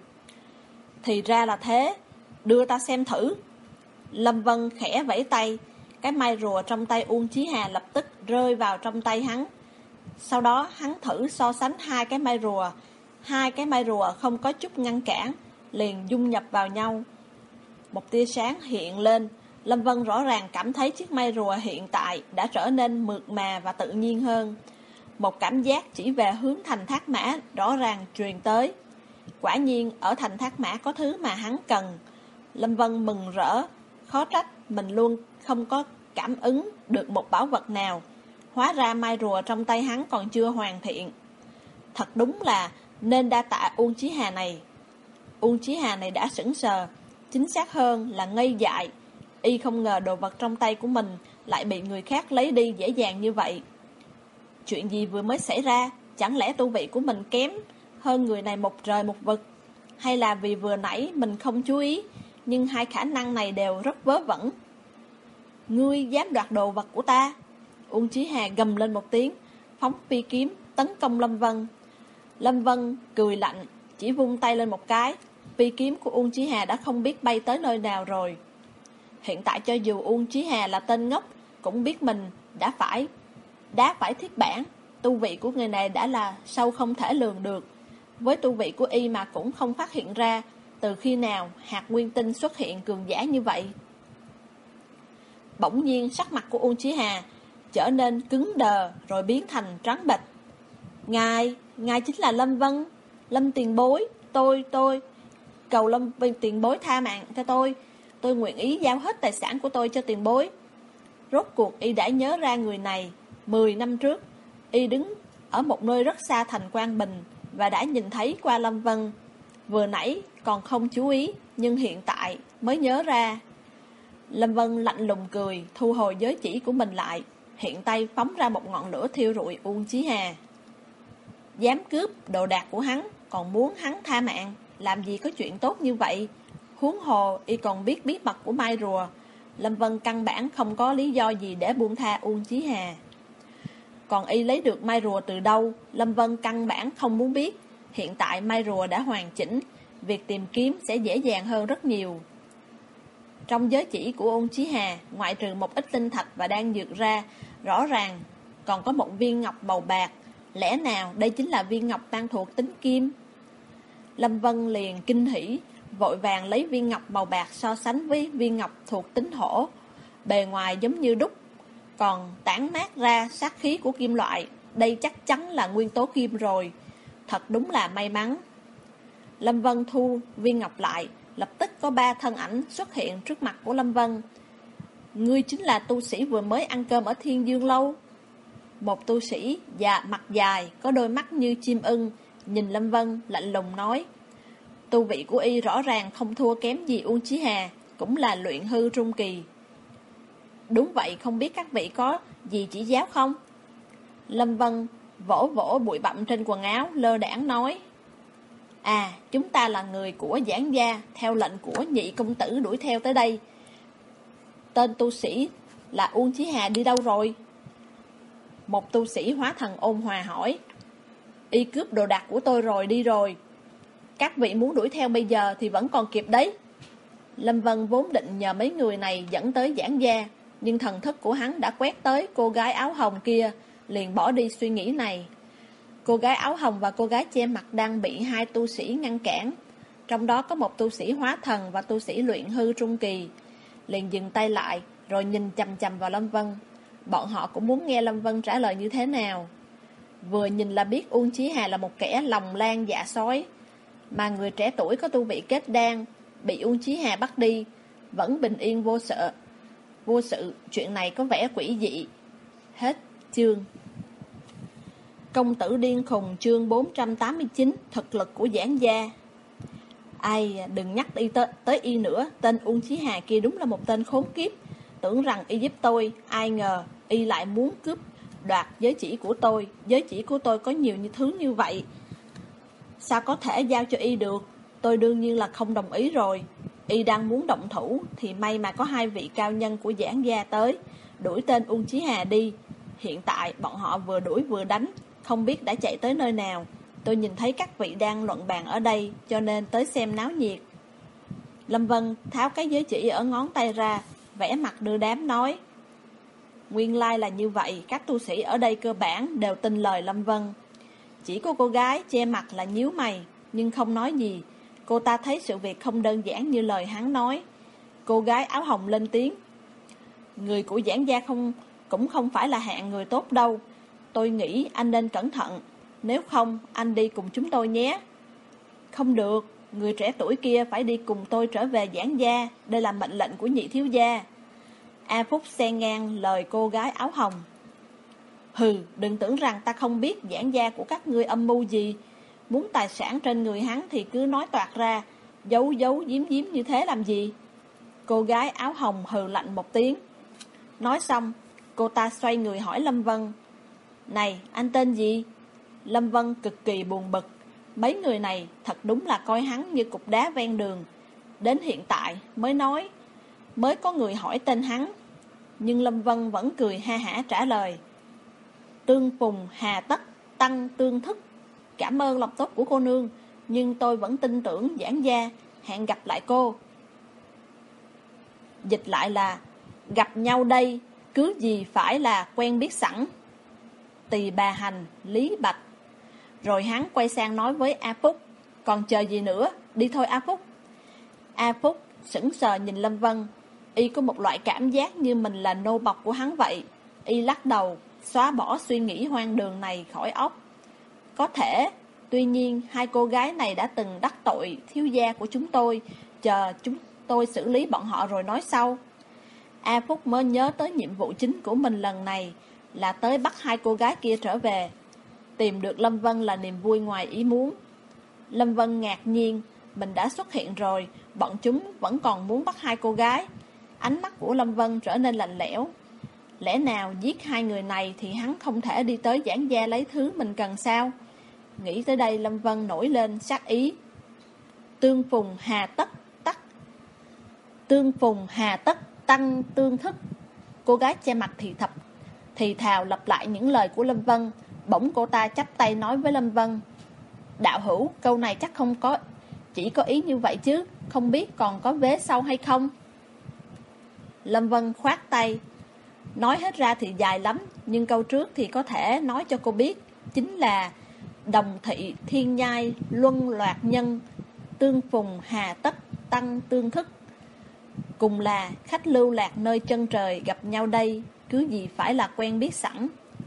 Thì ra là thế, đưa ta xem thử. Lâm Vân khẽ vẫy tay, cái mai rùa trong tay Uông Chí Hà lập tức rơi vào trong tay hắn. Sau đó hắn thử so sánh hai cái mai rùa. Hai cái mai rùa không có chút ngăn cản, liền dung nhập vào nhau. Một tia sáng hiện lên. Lâm Vân rõ ràng cảm thấy chiếc mai rùa hiện tại đã trở nên mượt mà và tự nhiên hơn. Một cảm giác chỉ về hướng thành Thác Mã rõ ràng truyền tới. Quả nhiên ở thành Thác Mã có thứ mà hắn cần. Lâm Vân mừng rỡ, khó trách mình luôn không có cảm ứng được một bảo vật nào. Hóa ra mai rùa trong tay hắn còn chưa hoàn thiện. Thật đúng là nên đa tạ Uông Chí Hà này. Uông Chí Hà này đã sững sờ, chính xác hơn là ngây dại. Y không ngờ đồ vật trong tay của mình lại bị người khác lấy đi dễ dàng như vậy. Chuyện gì vừa mới xảy ra? Chẳng lẽ tu vị của mình kém hơn người này một trời một vực? Hay là vì vừa nãy mình không chú ý, nhưng hai khả năng này đều rất vớ vẩn. Ngươi dám đoạt đồ vật của ta? Uông Chí Hà gầm lên một tiếng, phóng phi kiếm tấn công Lâm Vân. Lâm Vân cười lạnh, chỉ vung tay lên một cái, phi kiếm của Uông Chí Hà đã không biết bay tới nơi nào rồi. Hiện tại cho dù Uông Chí Hà là tên ngốc, cũng biết mình đã phải đá phải thiết bản. Tu vị của người này đã là sâu không thể lường được. Với tu vị của y mà cũng không phát hiện ra từ khi nào hạt nguyên tinh xuất hiện cường giả như vậy. Bỗng nhiên sắc mặt của Uông Chí Hà trở nên cứng đờ, rồi biến thành trắng bệch. Ngài, ngài chính là Lâm Vân, Lâm tiền bối. Tôi, tôi cầu Lâm tiền bối tha mạng cho tôi. Tôi nguyện ý giao hết tài sản của tôi cho tiền bối. Rốt cuộc y đã nhớ ra người này. Mười năm trước, y đứng ở một nơi rất xa thành Quang Bình và đã nhìn thấy qua Lâm Vân. Vừa nãy còn không chú ý, nhưng hiện tại mới nhớ ra. Lâm Vân lạnh lùng cười, thu hồi giới chỉ của mình lại, hiện tay phóng ra một ngọn lửa thiêu rụi Uông Chí Hà. Dám cướp đồ đạc của hắn, còn muốn hắn tha mạng, làm gì có chuyện tốt như vậy. Huống hồ y còn biết bí mật của mai rùa. Lâm Vân căn bản không có lý do gì để buông tha Uông Chí Hà. Còn y lấy được mai rùa từ đâu, Lâm Vân căn bản không muốn biết. Hiện tại mai rùa đã hoàn chỉnh, việc tìm kiếm sẽ dễ dàng hơn rất nhiều. Trong giới chỉ của Uông Chí Hà, ngoại trừ một ít tinh thạch và đan dược ra, rõ ràng còn có một viên ngọc màu bạc. Lẽ nào đây chính là viên ngọc mang thuộc tính kim? Lâm Vân liền kinh hỉ, vội vàng lấy viên ngọc màu bạc so sánh với viên ngọc thuộc tính thổ. Bề ngoài giống như đúc, còn tản mát ra sát khí của kim loại. Đây chắc chắn là nguyên tố kim rồi. Thật đúng là may mắn. Lâm Vân thu viên ngọc lại, lập tức có ba thân ảnh xuất hiện trước mặt của Lâm Vân. Ngươi chính là tu sĩ vừa mới ăn cơm ở Thiên Dương Lâu. Một tu sĩ già mặt dài, có đôi mắt như chim ưng, nhìn Lâm Vân lạnh lùng nói. Tu vị của y rõ ràng không thua kém gì Uông Chí Hà, cũng là luyện hư trung kỳ. Đúng vậy, không biết các vị có gì chỉ giáo không? Lâm Vân vỗ vỗ bụi bặm trên quần áo, lơ đãng nói. À, chúng ta là người của Giảng gia, theo lệnh của nhị công tử đuổi theo tới đây. Tên tu sĩ là Uông Chí Hà đi đâu rồi? Một tu sĩ hóa thần ôn hòa hỏi. Y cướp đồ đạc của tôi rồi, đi rồi. Các vị muốn đuổi theo bây giờ thì vẫn còn kịp đấy. Lâm Vân vốn định nhờ mấy người này dẫn tới Giảng gia, nhưng thần thức của hắn đã quét tới cô gái áo hồng kia, liền bỏ đi suy nghĩ này. Cô gái áo hồng và cô gái che mặt đang bị hai tu sĩ ngăn cản. Trong đó có một tu sĩ hóa thần và tu sĩ luyện hư trung kỳ. Liền dừng tay lại, rồi nhìn chằm chằm vào Lâm Vân. Bọn họ cũng muốn nghe Lâm Vân trả lời như thế nào. Vừa nhìn là biết Uông Chí Hà là một kẻ lòng lan dạ sói, mà người trẻ tuổi có tu vị kết đan, bị Uông Chí Hà bắt đi, vẫn bình yên vô sợ. Vô sự, chuyện này có vẻ quỷ dị. Hết chương. Công tử điên khùng chương bốn trăm tám mươi chín, thực lực của Giảng gia. Ai, đừng nhắc y tới, tới y nữa, tên Uông Chí Hà kia đúng là một tên khốn kiếp. Tưởng rằng y giúp tôi, ai ngờ y lại muốn cướp đoạt giới chỉ của tôi. Giới chỉ của tôi có nhiều như thứ như vậy, sao có thể giao cho y được? Tôi đương nhiên là không đồng ý rồi. Y đang muốn động thủ thì may mà có hai vị cao nhân của Giảng gia tới, đuổi tên Uông Chí Hà đi. Hiện tại bọn họ vừa đuổi vừa đánh, không biết đã chạy tới nơi nào. Tôi nhìn thấy các vị đang luận bàn ở đây, cho nên tới xem náo nhiệt. Lâm Vân tháo cái giới chỉ ở ngón tay ra, vẽ mặt đưa đám nói. Nguyên lai là như vậy, các tu sĩ ở đây cơ bản đều tin lời Lâm Vân. Chỉ có cô gái che mặt là nhíu mày, nhưng không nói gì. Cô ta thấy sự việc không đơn giản như lời hắn nói. Cô gái áo hồng lên tiếng. Người của Giảng gia không cũng không phải là hạng người tốt đâu. Tôi nghĩ anh nên cẩn thận. Nếu không, anh đi cùng chúng tôi nhé. Không được, người trẻ tuổi kia phải đi cùng tôi trở về Giảng gia. Đây là mệnh lệnh của nhị thiếu gia. A Phúc xen ngang lời cô gái áo hồng. Hừ, đừng tưởng rằng ta không biết Giảng gia của các ngươi âm mưu gì. Muốn tài sản trên người hắn thì cứ nói toạc ra, giấu giấu giếm giếm như thế làm gì? Cô gái áo hồng hừ lạnh một tiếng. Nói xong, cô ta xoay người hỏi Lâm Vân. Này, anh tên gì? Lâm Vân cực kỳ buồn bực. Mấy người này thật đúng là coi hắn như cục đá ven đường. Đến hiện tại mới nói, mới có người hỏi tên hắn. Nhưng Lâm Vân vẫn cười ha hả trả lời. Tương phùng hà tất, tăng tương thức. Cảm ơn lòng tốt của cô nương, nhưng tôi vẫn tin tưởng Giảng gia. Hẹn gặp lại cô. Dịch lại là, gặp nhau đây, cứ gì phải là quen biết sẵn. Tỳ bà hành, Lý Bạch. Rồi hắn quay sang nói với A Phúc. Còn chờ gì nữa, đi thôi A Phúc. A Phúc sững sờ nhìn Lâm Vân. Y có một loại cảm giác như mình là nô bộc của hắn vậy. Y lắc đầu, xóa bỏ suy nghĩ hoang đường này khỏi óc. Có thể, tuy nhiên hai cô gái này đã từng đắc tội thiếu gia của chúng tôi. Chờ chúng tôi xử lý bọn họ rồi nói sau. A Phúc mới nhớ tới nhiệm vụ chính của mình lần này là tới bắt hai cô gái kia trở về. Tìm được Lâm Vân là niềm vui ngoài ý muốn. Lâm Vân ngạc nhiên, mình đã xuất hiện rồi, bọn chúng vẫn còn muốn bắt hai cô gái. Ánh mắt của Lâm Vân trở nên lạnh lẽo. Lẽ nào giết hai người này thì hắn không thể đi tới Giảng gia lấy thứ mình cần sao? Nghĩ tới đây Lâm Vân nổi lên sát ý. Tương phùng hà tất tắc. Tương phùng hà tất tăng tương thức. Cô gái che mặt thì thập thì thào lặp lại những lời của Lâm Vân. Bỗng cô ta chắp tay nói với Lâm Vân. Đạo hữu, câu này chắc không có chỉ có ý như vậy chứ, không biết còn có vế sau hay không? Lâm Vân khoát tay. Nói hết ra thì dài lắm, nhưng câu trước thì có thể nói cho cô biết. Chính là đồng thị thiên nhai luân loạt nhân, tương phùng hà tất tăng tương thức. Cùng là khách lưu lạc nơi chân trời gặp nhau đây, cứ gì phải là quen biết sẵn.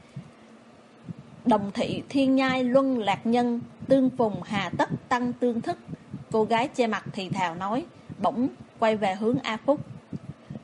Đồng thị thiên nhai luân lạc nhân, tương phùng hà tất tăng tương thức. Cô gái che mặt thì thào nói, bỗng quay về hướng A Phúc.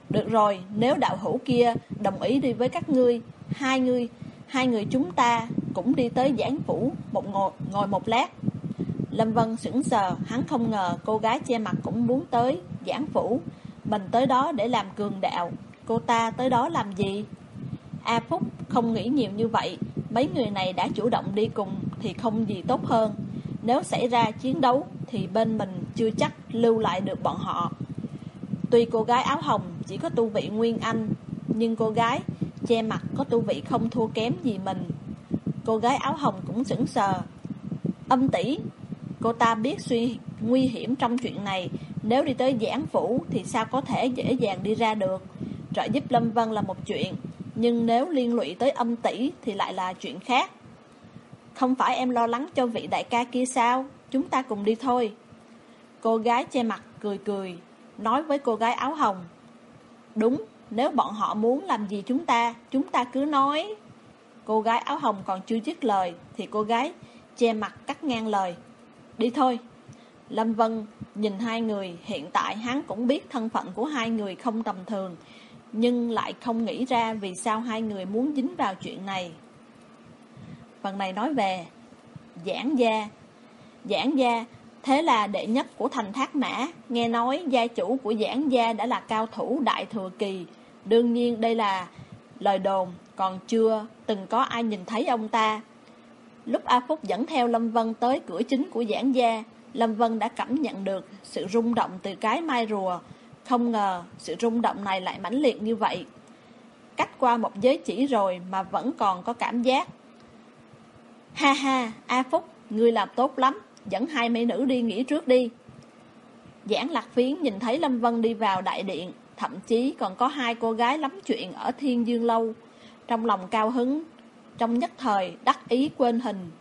Được rồi, nếu đạo hữu kia đồng ý đi với các ngươi, hai người, hai người chúng ta cũng đi tới Giảng Phủ một ngồi, ngồi một lát. Lâm Vân sững sờ, hắn không ngờ cô gái che mặt cũng muốn tới Giảng Phủ. Mình tới đó để làm cường đạo, cô ta tới đó làm gì? A Phúc không nghĩ nhiều như vậy, mấy người này đã chủ động đi cùng thì không gì tốt hơn. Nếu xảy ra chiến đấu thì bên mình chưa chắc lưu lại được bọn họ. Tuy cô gái áo hồng chỉ có tu vị Nguyên Anh, nhưng cô gái che mặt có tu vị không thua kém gì mình. Cô gái áo hồng cũng sững sờ. Âm tỷ, cô ta biết suy nguy hiểm trong chuyện này, nếu đi tới Giảng Phủ thì sao có thể dễ dàng đi ra được. Trợ giúp Lâm Vân là một chuyện, nhưng nếu liên lụy tới Âm tỷ thì lại là chuyện khác. Không phải em lo lắng cho vị đại ca kia sao? Chúng ta cùng đi thôi. Cô gái che mặt cười cười, nói với cô gái áo hồng. Đúng, nếu bọn họ muốn làm gì chúng ta, chúng ta cứ nói. Cô gái áo hồng còn chưa dứt lời thì cô gái che mặt cắt ngang lời. Đi thôi. Lâm Vân nhìn hai người, hiện tại hắn cũng biết thân phận của hai người không tầm thường, nhưng lại không nghĩ ra vì sao hai người muốn dính vào chuyện này. Phần này nói về Giảng gia. Giảng gia, thế là đệ nhất của thành Thác Mã. Nghe nói gia chủ của Giảng gia đã là cao thủ đại thừa kỳ. Đương nhiên đây là lời đồn, còn chưa từng có ai nhìn thấy ông ta. Lúc A Phúc dẫn theo Lâm Vân tới cửa chính của Giảng gia, Lâm Vân đã cảm nhận được sự rung động từ cái mai rùa. Không ngờ sự rung động này lại mãnh liệt như vậy. Cách qua một giới chỉ rồi mà vẫn còn có cảm giác. Ha ha, A Phúc, ngươi làm tốt lắm, dẫn hai mỹ nữ đi nghỉ trước đi. Giảng Lạc Phiến nhìn thấy Lâm Vân đi vào đại điện, thậm chí còn có hai cô gái lắm chuyện ở Thiên Dương Lâu. Trong lòng cao hứng, trong nhất thời đắc ý quên hình.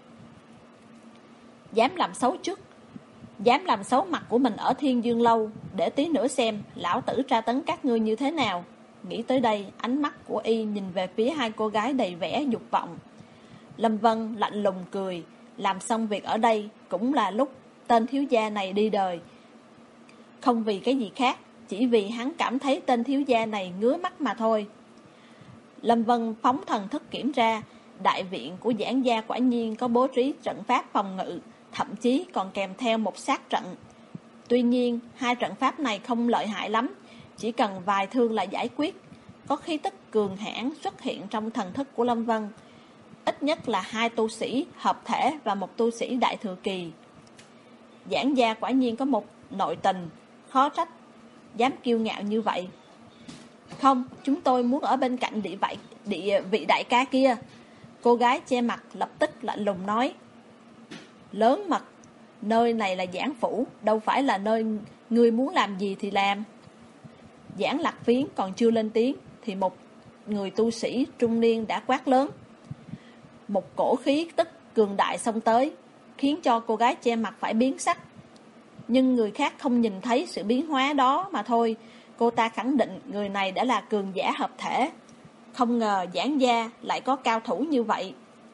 Dám làm xấu trước, dám làm xấu mặt của mình ở Thiên Dương Lâu, để tí nữa xem lão tử tra tấn các ngươi như thế nào. Nghĩ tới đây, ánh mắt của y nhìn về phía hai cô gái đầy vẻ dục vọng. Lâm Vân lạnh lùng cười, làm xong việc ở đây cũng là lúc tên thiếu gia này đi đời. Không vì cái gì khác, chỉ vì hắn cảm thấy tên thiếu gia này ngứa mắt mà thôi. Lâm Vân phóng thần thức kiểm tra, đại viện của Giảng gia quả nhiên có bố trí trận pháp phòng ngự, thậm chí còn kèm theo một sát trận. Tuy nhiên, hai trận pháp này không lợi hại lắm, chỉ cần vài thương là giải quyết. Có khí tức cường hãn xuất hiện trong thần thức của Lâm Vân. Ít nhất là hai tu sĩ hợp thể và một tu sĩ đại thừa kỳ. Giảng gia quả nhiên có một nội tình, khó trách dám kiêu ngạo như vậy. Không, chúng tôi muốn ở bên cạnh địa vậy, địa vị đại ca kia. Cô gái che mặt lập tức lạnh lùng nói. Lớn mật, nơi này là Giảng Phủ, đâu phải là nơi ngươi muốn làm gì thì làm. Giảng Lạc Phiến còn chưa lên tiếng thì một người tu sĩ trung niên đã quát lớn. Một cổ khí tức cường đại xông tới, khiến cho cô gái che mặt phải biến sắc. Nhưng người khác không nhìn thấy sự biến hóa đó mà thôi. Cô ta khẳng định người này đã là cường giả hợp thể. Không ngờ Giảng gia lại có cao thủ như vậy.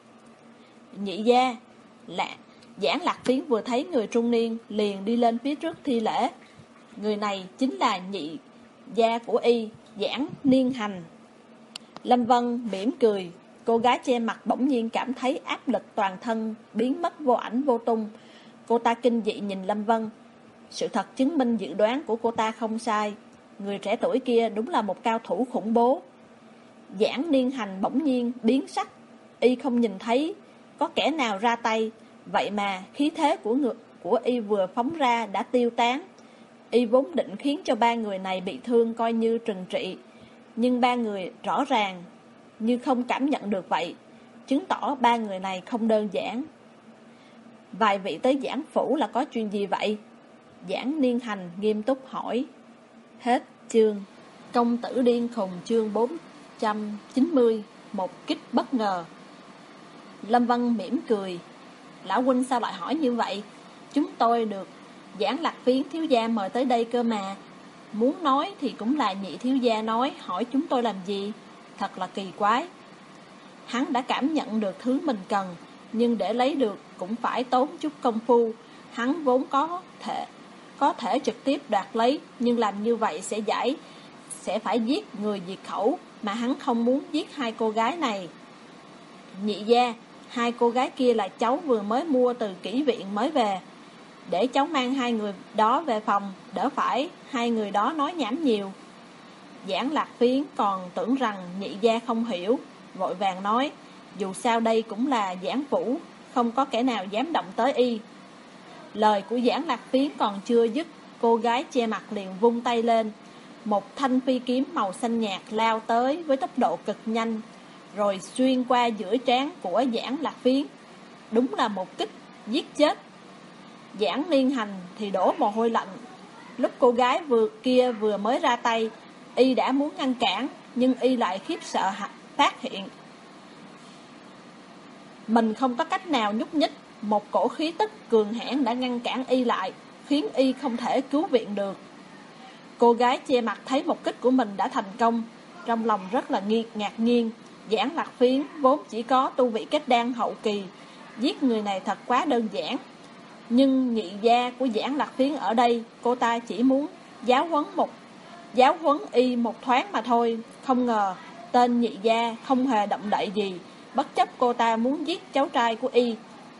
Nhị gia là Giảng Lạc Phiến vừa thấy người trung niên liền đi lên phía trước thi lễ. Người này chính là nhị gia của y, Giảng Niên Hành. Lâm Vân mỉm cười. Cô gái che mặt bỗng nhiên cảm thấy áp lực toàn thân biến mất vô ảnh vô tung. Cô ta kinh dị nhìn Lâm Vân. Sự thật chứng minh dự đoán của cô ta không sai. Người trẻ tuổi kia đúng là một cao thủ khủng bố. Giảng Niên Hành bỗng nhiên biến sắc. Y không nhìn thấy có kẻ nào ra tay, vậy mà khí thế của người, của y vừa phóng ra đã tiêu tán. Y vốn định khiến cho ba người này bị thương coi như trừng trị, nhưng ba người rõ ràng như không cảm nhận được vậy, chứng tỏ ba người này không đơn giản. Vài vị tới Giảng Phủ là có chuyện gì vậy? Giảng Niên Hành nghiêm túc hỏi. Hết chương. Công tử điên khùng chương bốn trăm chín mươi. Một kích bất ngờ. Lâm Vân mỉm cười. Lão huynh sao lại hỏi như vậy? Chúng tôi được Giảng Lạc Phiến thiếu gia mời tới đây cơ mà. Muốn nói thì cũng là nhị thiếu gia nói, hỏi chúng tôi làm gì? Thật là kỳ quái. Hắn đã cảm nhận được thứ mình cần, nhưng để lấy được cũng phải tốn chút công phu. Hắn vốn có thể có thể trực tiếp đoạt lấy, nhưng làm như vậy sẽ giải sẽ phải giết người diệt khẩu, mà hắn không muốn giết hai cô gái này. Nhị gia, hai cô gái kia là cháu vừa mới mua từ kỹ viện mới về. Để cháu mang hai người đó về phòng, đỡ phải hai người đó nói nhảm nhiều. Giảng Lạc Phiến còn tưởng rằng nhị gia không hiểu, vội vàng nói, dù sao đây cũng là Giảng Phủ, không có kẻ nào dám động tới y. Lời của Giảng Lạc Phiến còn chưa dứt, cô gái che mặt liền vung tay lên. Một thanh phi kiếm màu xanh nhạt lao tới với tốc độ cực nhanh, rồi xuyên qua giữa trán của Giảng Lạc Phiến. Đúng là một kích giết chết. Giảng Liên Hành thì đổ mồ hôi lạnh. Lúc cô gái vừa kia vừa mới ra tay, y đã muốn ngăn cản, nhưng y lại khiếp sợ phát hiện mình không có cách nào nhúc nhích. Một cổ khí tức cường hãn đã ngăn cản y lại, khiến y không thể cứu viện được. Cô gái che mặt thấy một kích của mình đã thành công, trong lòng rất là ngạc nhiên. Giảng Lạc Phiến vốn chỉ có tu vị kết đan hậu kỳ, giết người này thật quá đơn giản. Nhưng nhị gia của Giảng Lạc Phiến ở đây, cô ta chỉ muốn giáo huấn một giáo huấn y một thoáng mà thôi. Không ngờ tên nhị gia không hề động đậy gì, bất chấp cô ta muốn giết cháu trai của y.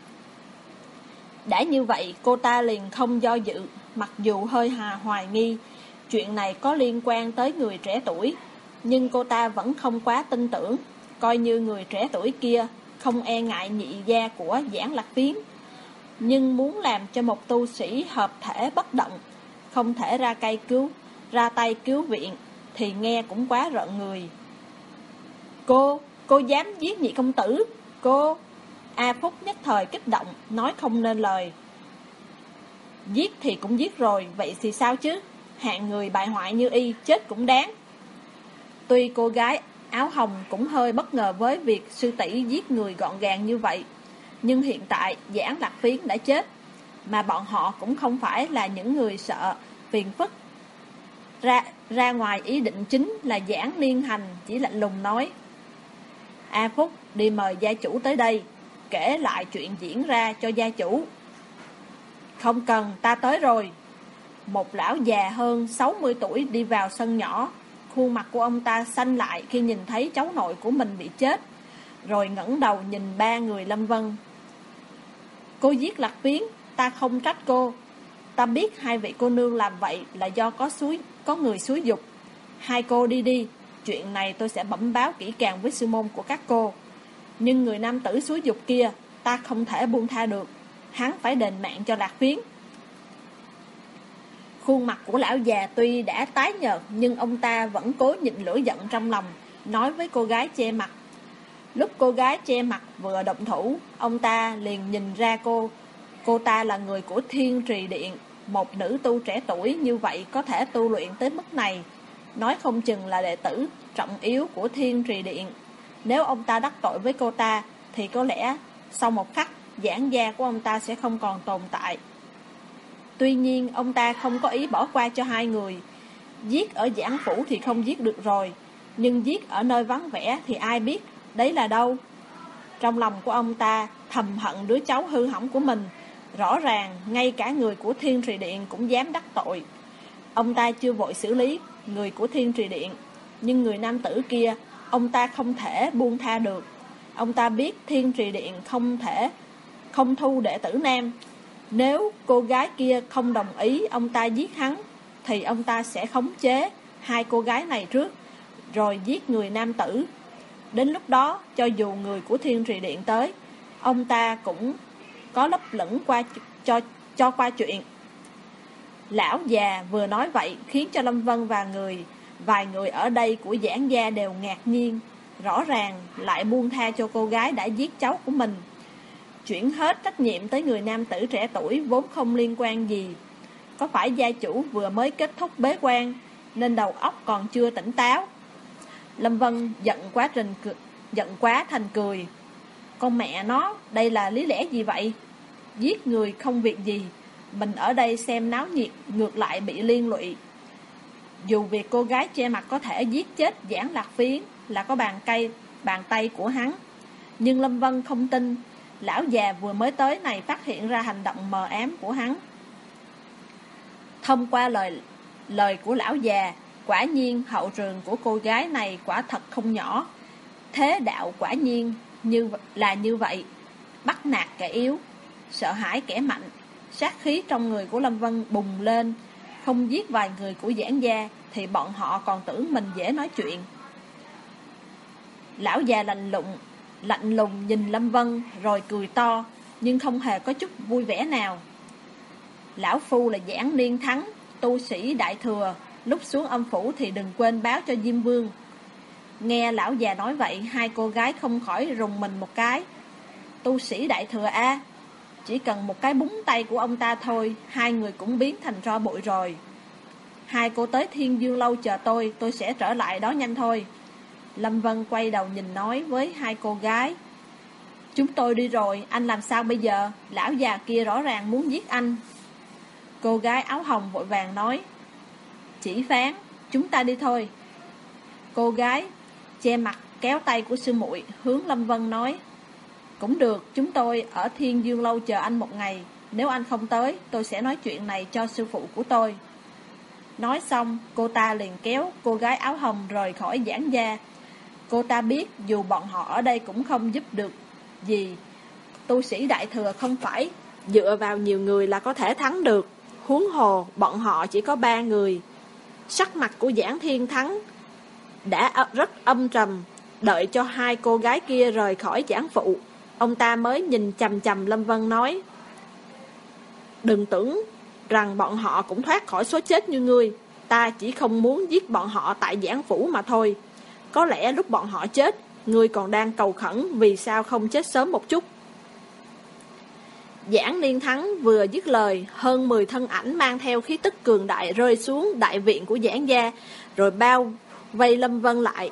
Đã như vậy, cô ta liền không do dự, mặc dù hơi hà hoài nghi chuyện này có liên quan tới người trẻ tuổi, nhưng cô ta vẫn không quá tin tưởng. Coi như người trẻ tuổi kia không e ngại nhị gia của Giảng Lạc Phiến, nhưng muốn làm cho một tu sĩ hợp thể bất động, không thể ra cây cứu ra tay cứu viện thì nghe cũng quá rợn người. Cô, cô dám giết nhị công tử, cô. A Phúc nhất thời kích động, nói không nên lời. Giết thì cũng giết rồi, vậy thì sao chứ? Hạng người bại hoại như y, chết cũng đáng. Tuy cô gái áo hồng cũng hơi bất ngờ với việc sư tỷ giết người gọn gàng như vậy, nhưng hiện tại Giảng Lạc Phiến đã chết, mà bọn họ cũng không phải là những người sợ phiền phức. Ra, ra ngoài ý định chính là Giảng Liên Hành chỉ lạnh lùng nói, A Phúc, đi mời gia chủ tới đây, kể lại chuyện diễn ra cho gia chủ. Không cần, ta tới rồi. Một lão già hơn sáu mươi tuổi đi vào sân nhỏ. Khuôn mặt của ông ta xanh lại khi nhìn thấy cháu nội của mình bị chết, rồi ngẩng đầu nhìn ba người Lâm Vân. Cô giết Lạc Phiến, ta không trách cô. Ta biết hai vị cô nương làm vậy là do có suối, có người xúi giục. Hai cô đi đi, chuyện này tôi sẽ bẩm báo kỹ càng với sư môn của các cô. Nhưng người nam tử xúi giục kia, ta không thể buông tha được. Hắn phải đền mạng cho Lạc Phiến. Khuôn mặt của lão già tuy đã tái nhợt, nhưng ông ta vẫn cố nhịn lửa giận trong lòng, nói với cô gái che mặt. Lúc cô gái che mặt vừa động thủ, ông ta liền nhìn ra cô. Cô ta là người của Thiên Trì Điện. Một nữ tu trẻ tuổi như vậy có thể tu luyện tới mức này, nói không chừng là đệ tử trọng yếu của Thiên Trì Điện. Nếu ông ta đắc tội với cô ta, thì có lẽ sau một khắc, Giảng gia của ông ta sẽ không còn tồn tại. Tuy nhiên, ông ta không có ý bỏ qua cho hai người. Giết ở Giảng Phủ thì không giết được rồi, nhưng giết ở nơi vắng vẻ thì ai biết đấy là đâu. Trong lòng của ông ta thầm hận đứa cháu hư hỏng của mình. Rõ ràng, ngay cả người của Thiên Trì Điện cũng dám đắc tội. Ông ta chưa vội xử lý người của Thiên Trì Điện, nhưng người nam tử kia, ông ta không thể buông tha được. Ông ta biết Thiên Trì Điện không thể không thu đệ tử nam. Nếu cô gái kia không đồng ý ông ta giết hắn, thì ông ta sẽ khống chế hai cô gái này trước, rồi giết người nam tử. Đến lúc đó, cho dù người của Thiên Trì Điện tới, ông ta cũng có lấp lửng qua cho, cho qua chuyện. Lão già vừa nói vậy khiến cho Lâm Vân và người vài người ở đây của Giảng gia đều ngạc nhiên. Rõ ràng lại buông tha cho cô gái đã giết cháu của mình, chuyển hết trách nhiệm tới người nam tử trẻ tuổi vốn không liên quan gì. Có phải gia chủ vừa mới kết thúc bế quan nên đầu óc còn chưa tỉnh táo? Lâm Vân giận quá trình giận quá thành cười. Con mẹ nó, đây là lý lẽ gì vậy? Giết người không việc gì, mình ở đây xem náo nhiệt ngược lại bị liên lụy. Dù việc cô gái che mặt có thể giết chết Giảng Lạc Phiến là có bàn cây bàn tay của hắn, nhưng Lâm Vân không tin. Lão già vừa mới tới này phát hiện ra hành động mờ ám của hắn. Thông qua lời lời của lão già, Quả nhiên hậu trường của cô gái này quả thật không nhỏ. Thế đạo quả nhiên như là như vậy, bắt nạt kẻ yếu, sợ hãi kẻ mạnh. Sát khí trong người của Lâm Vân bùng lên. Không giết vài người của Giảng Gia thì bọn họ còn tưởng mình dễ nói chuyện. Lão già lạnh lùng Lạnh lùng nhìn Lâm Vân rồi cười to, nhưng không hề có chút vui vẻ nào. Lão phu là Giảng Niên Thắng, tu sĩ đại thừa, lúc xuống âm phủ thì đừng quên báo cho Diêm Vương. Nghe lão già nói vậy, hai cô gái không khỏi rùng mình một cái. Tu sĩ đại thừa a, chỉ cần một cái búng tay của ông ta thôi, hai người cũng biến thành tro bụi rồi. Hai cô tới Thiên Dương Lâu chờ tôi, tôi sẽ trở lại đó nhanh thôi. Lâm Vân quay đầu nhìn nói với hai cô gái. Chúng tôi đi rồi, anh làm sao bây giờ? Lão già kia rõ ràng muốn giết anh. Cô gái áo hồng vội vàng nói. Chỉ phán, chúng ta đi thôi. Cô gái che mặt kéo tay của sư muội hướng Lâm Vân nói. Cũng được, chúng tôi ở Thiên Dương Lâu chờ anh một ngày. Nếu anh không tới, tôi sẽ nói chuyện này cho sư phụ của tôi. Nói xong, cô ta liền kéo cô gái áo hồng rời khỏi Giảng Gia. Cô ta biết dù bọn họ ở đây cũng không giúp được gì. Tu sĩ đại thừa không phải dựa vào nhiều người là có thể thắng được. Huống hồ, bọn họ chỉ có ba người. Sắc mặt của Giảng Thiên Thắng đã rất âm trầm. Đợi cho hai cô gái kia rời khỏi giảng phụ, ông ta mới nhìn chằm chằm Lâm Vân nói. Đừng tưởng rằng bọn họ cũng thoát khỏi số chết như ngươi. Ta chỉ không muốn giết bọn họ tại giảng phủ mà thôi. Có lẽ lúc bọn họ chết, ngươi còn đang cầu khẩn vì sao không chết sớm một chút. Giảng Niên Thắng vừa dứt lời, hơn mười thân ảnh mang theo khí tức cường đại rơi xuống đại viện của Giảng Gia, rồi bao vây Lâm Vân lại.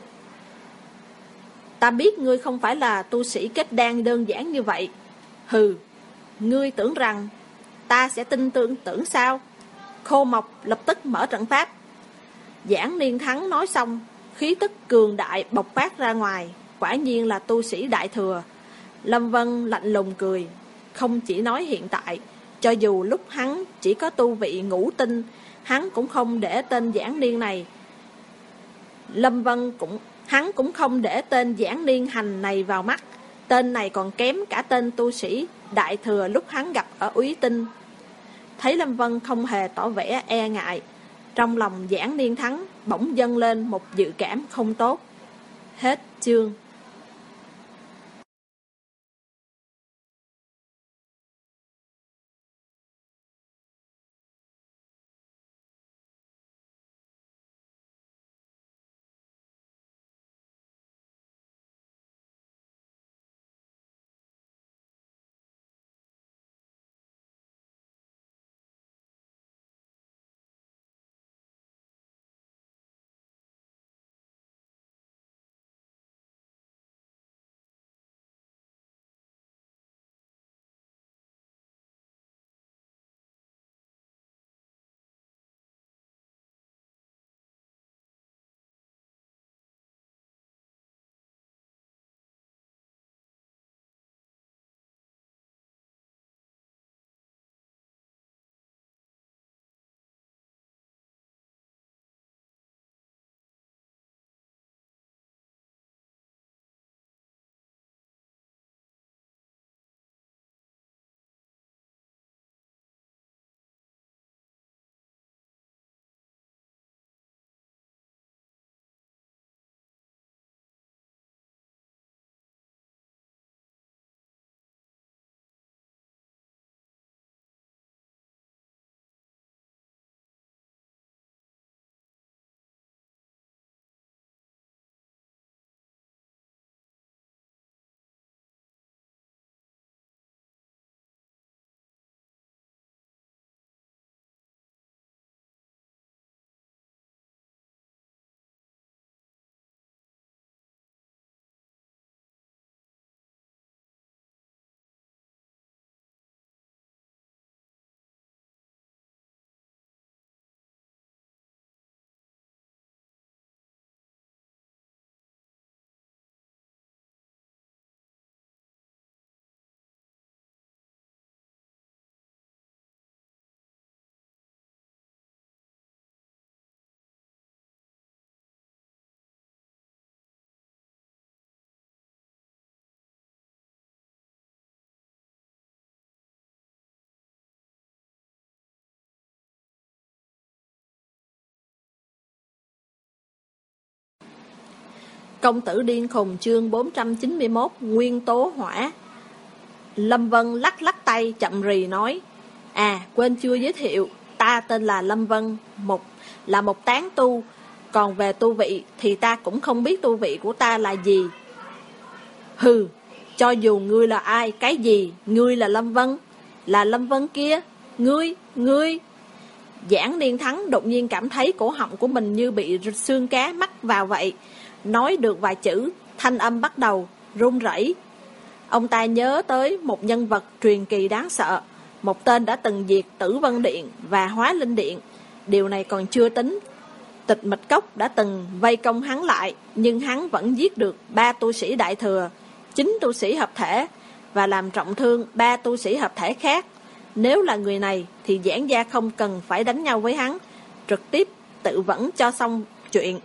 Ta biết ngươi không phải là tu sĩ kết đan đơn giản như vậy. Hừ, ngươi tưởng rằng ta sẽ tin tưởng tưởng sao? Khô Mộc lập tức mở trận pháp. Giảng Niên Thắng nói xong, khí tức cường đại bộc phát ra ngoài, quả nhiên là tu sĩ đại thừa. Lâm Vân lạnh lùng cười, không chỉ nói hiện tại, cho dù lúc hắn chỉ có tu vị ngũ tinh, hắn cũng không để tên Giảng Niên này. Lâm Vân cũng hắn cũng không để tên Giảng Niên Hành này vào mắt. Tên này còn kém cả tên tu sĩ đại thừa lúc hắn gặp ở Úy Tinh. Thấy Lâm Vân không hề tỏ vẻ e ngại, trong lòng Giảng Niên Thắng bỗng dâng lên một dự cảm không tốt. Hết chương. Công tử điên khùng chương bốn trăm chín mươi mốt Nguyên tố hỏa. Lâm Vân lắc lắc tay chậm rì nói: À, quên chưa giới thiệu, ta tên là Lâm Vân, một là một tán tu. Còn về tu vị thì ta cũng không biết tu vị của ta là gì. Hừ, cho dù ngươi là ai, cái gì, ngươi là Lâm Vân. Là Lâm Vân kia, ngươi, ngươi. Giảng Niên Thắng đột nhiên cảm thấy cổ họng của mình như bị xương cá mắc vào vậy. Nói được vài chữ, thanh âm bắt đầu run rẩy. Ông ta nhớ tới một nhân vật truyền kỳ đáng sợ, một tên đã từng diệt Tử Vân Điện và Hóa Linh Điện. Điều này còn chưa tính, Tịch Mịch Cốc đã từng vây công hắn lại, nhưng hắn vẫn giết được ba tu sĩ đại thừa, chín tu sĩ hợp thể và làm trọng thương ba tu sĩ hợp thể khác. Nếu là người này thì Giảng Gia không cần phải đánh nhau với hắn, trực tiếp tự vẫn cho xong chuyện.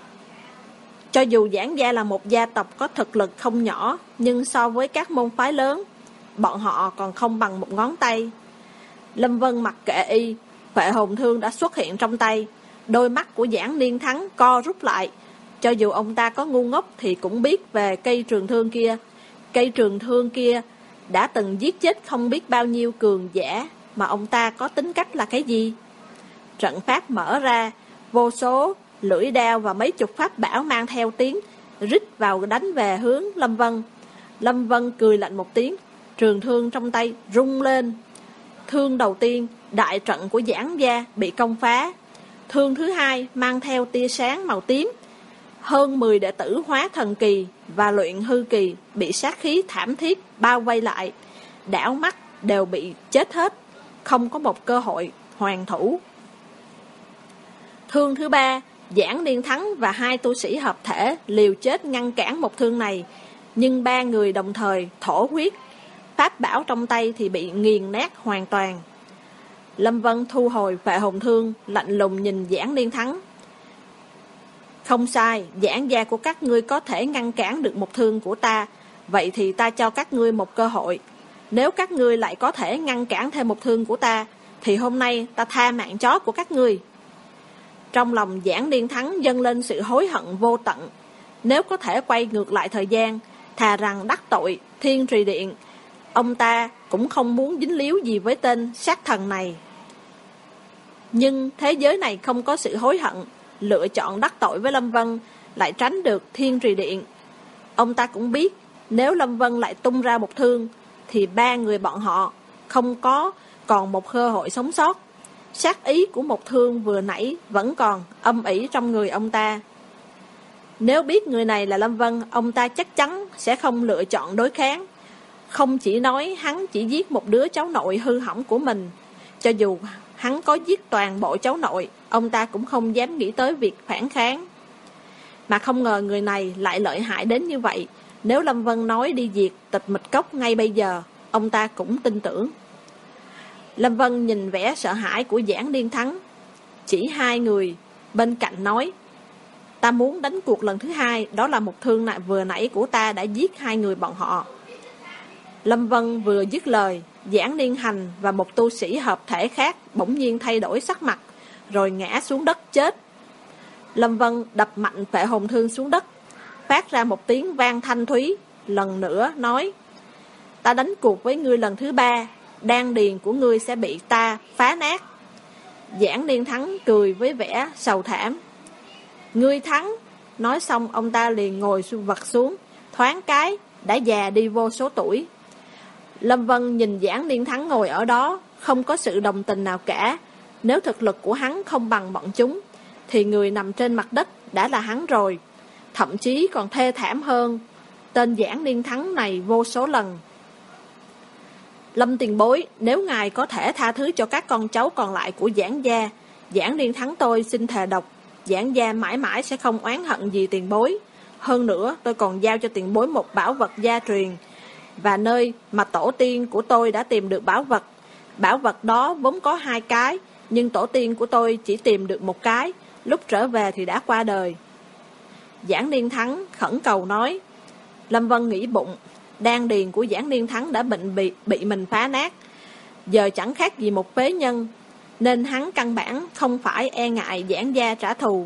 Cho dù Giảng Gia là một gia tộc có thực lực không nhỏ, nhưng so với các môn phái lớn, bọn họ còn không bằng một ngón tay. Lâm Vân mặc kệ y, Phệ Hồn Thương đã xuất hiện trong tay. Đôi mắt của Giảng Niên Thắng co rút lại. Cho dù ông ta có ngu ngốc thì cũng biết về cây trường thương kia. Cây trường thương kia đã từng giết chết không biết bao nhiêu cường giả, mà ông ta có tính cách là cái gì? Trận pháp mở ra, vô số lưỡi đao và mấy chục pháp bảo mang theo tiếng rít vào đánh về hướng Lâm Vân. Lâm Vân cười lạnh một tiếng, trường thương trong tay rung lên. Thương đầu tiên, đại trận của Giảng Gia bị công phá. Thương thứ hai mang theo tia sáng màu tím. Hơn mười đệ tử hóa thần kỳ và luyện hư kỳ bị sát khí thảm thiết bao vây lại. Đảo mắt đều bị chết hết, không có một cơ hội hoàn thủ. Thương thứ ba, Giảng Niên Thắng và hai tu sĩ hợp thể liều chết ngăn cản một thương này, nhưng ba người đồng thời thổ huyết. Pháp bảo trong tay thì bị nghiền nát hoàn toàn. Lâm Vân thu hồi Phệ Hồn Thương, lạnh lùng nhìn Giảng Niên Thắng. Không sai, Giảng Gia của các ngươi có thể ngăn cản được một thương của ta, vậy thì ta cho các ngươi một cơ hội. Nếu các ngươi lại có thể ngăn cản thêm một thương của ta, thì hôm nay ta tha mạng chó của các ngươi. Trong lòng Giảng Niên Thắng dâng lên sự hối hận vô tận. Nếu có thể quay ngược lại thời gian, thà rằng đắc tội Thiên Trì Điện, ông ta cũng không muốn dính líu gì với tên sát thần này. Nhưng thế giới này không có sự hối hận, lựa chọn đắc tội với Lâm Vân lại tránh được Thiên Trì Điện. Ông ta cũng biết, nếu Lâm Vân lại tung ra một thương, thì ba người bọn họ không có còn một cơ hội sống sót. Sát ý của một thương vừa nãy vẫn còn âm ỉ trong người ông ta. Nếu biết người này là Lâm Vân, ông ta chắc chắn sẽ không lựa chọn đối kháng. Không chỉ nói hắn chỉ giết một đứa cháu nội hư hỏng của mình, cho dù hắn có giết toàn bộ cháu nội, ông ta cũng không dám nghĩ tới việc phản kháng. Mà không ngờ người này lại lợi hại đến như vậy. Nếu Lâm Vân nói đi diệt Tịch Mịch Cốc ngay bây giờ, ông ta cũng tin tưởng. Lâm Vân nhìn vẻ sợ hãi của Giảng Niên Thắng, chỉ hai người bên cạnh nói: Ta muốn đánh cuộc lần thứ hai, đó là một thương nại vừa nãy của ta đã giết hai người bọn họ. Lâm Vân vừa dứt lời, Giảng Niên Hành và một tu sĩ hợp thể khác bỗng nhiên thay đổi sắc mặt, rồi ngã xuống đất chết. Lâm Vân đập mạnh Phệ Hồn Thương xuống đất, phát ra một tiếng vang thanh thúy, lần nữa nói: Ta đánh cuộc với ngươi lần thứ ba, đan điền của ngươi sẽ bị ta phá nát. Giảng Niên Thắng cười với vẻ sầu thảm. Ngươi thắng. Nói xong ông ta liền ngồi vật xuống, thoáng cái đã già đi vô số tuổi. Lâm Vân nhìn Giảng Niên Thắng ngồi ở đó, không có sự đồng tình nào cả. Nếu thực lực của hắn không bằng bọn chúng, thì người nằm trên mặt đất đã là hắn rồi, thậm chí còn thê thảm hơn tên Giảng Niên Thắng này vô số lần. Lâm tiền bối, nếu ngài có thể tha thứ cho các con cháu còn lại của Giảng Gia, Giảng Niên Thắng tôi xin thề độc, Giảng Gia mãi mãi sẽ không oán hận gì tiền bối. Hơn nữa tôi còn giao cho tiền bối một bảo vật gia truyền, và nơi mà tổ tiên của tôi đã tìm được bảo vật. Bảo vật đó vốn có hai cái, nhưng tổ tiên của tôi chỉ tìm được một cái, lúc trở về thì đã qua đời. Giảng Niên Thắng khẩn cầu nói. Lâm Vân nghĩ bụng, đan điền của Giảng Niên Thắng đã bệnh bị, bị mình phá nát, giờ chẳng khác gì một phế nhân, nên hắn căn bản không phải e ngại Giảng Gia trả thù.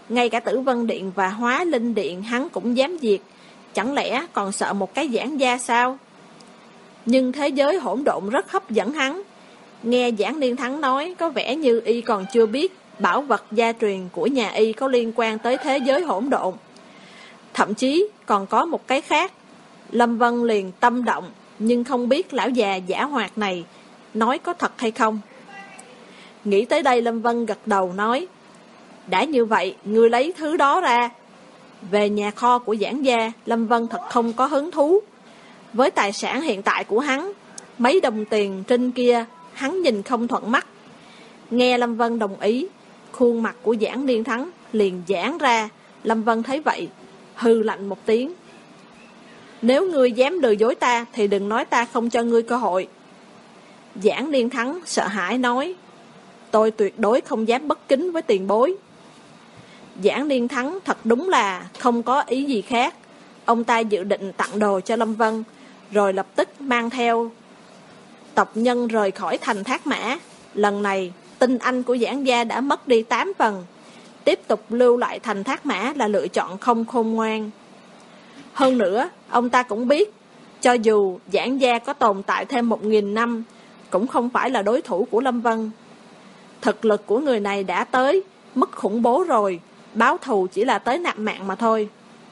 Ngay cả Tử Vân Điện và Hóa Linh Điện hắn cũng dám diệt, chẳng lẽ còn sợ một cái Giảng Gia sao? Nhưng thế giới hỗn độn rất hấp dẫn hắn. Nghe Giảng Niên Thắng nói, có vẻ như y còn chưa biết bảo vật gia truyền của nhà y có liên quan tới thế giới hỗn độn. Thậm chí còn có một cái khác. Lâm Vân liền tâm động, nhưng không biết lão già giả hoạt này nói có thật hay không. Nghĩ tới đây, Lâm Vân gật đầu nói, đã như vậy, ngươi lấy thứ đó ra. Về nhà kho của Giảng Gia, Lâm Vân thật không có hứng thú. Với tài sản hiện tại của hắn, mấy đồng tiền trinh kia hắn nhìn không thuận mắt. Nghe Lâm Vân đồng ý, khuôn mặt của Giảng Niên Thắng liền giãn ra. Lâm Vân thấy vậy, hừ lạnh một tiếng. Nếu ngươi dám lừa dối ta thì đừng nói ta không cho ngươi cơ hội. Giảng Niên Thắng sợ hãi nói, tôi tuyệt đối không dám bất kính với tiền bối. Giảng Niên Thắng thật đúng là không có ý gì khác. Ông ta dự định tặng đồ cho Lâm Vân, rồi lập tức mang theo tộc nhân rời khỏi thành Thác Mã. Lần này, tinh anh của Giảng Gia đã mất đi tám phần. Tiếp tục lưu lại thành Thác Mã là lựa chọn không khôn ngoan. Hơn nữa, ông ta cũng biết, cho dù Giảng Gia có tồn tại thêm một nghìn năm, cũng không phải là đối thủ của Lâm Vân. Thực lực của người này đã tới mức khủng bố rồi, báo thù chỉ là tới nạp mạng mà thôi.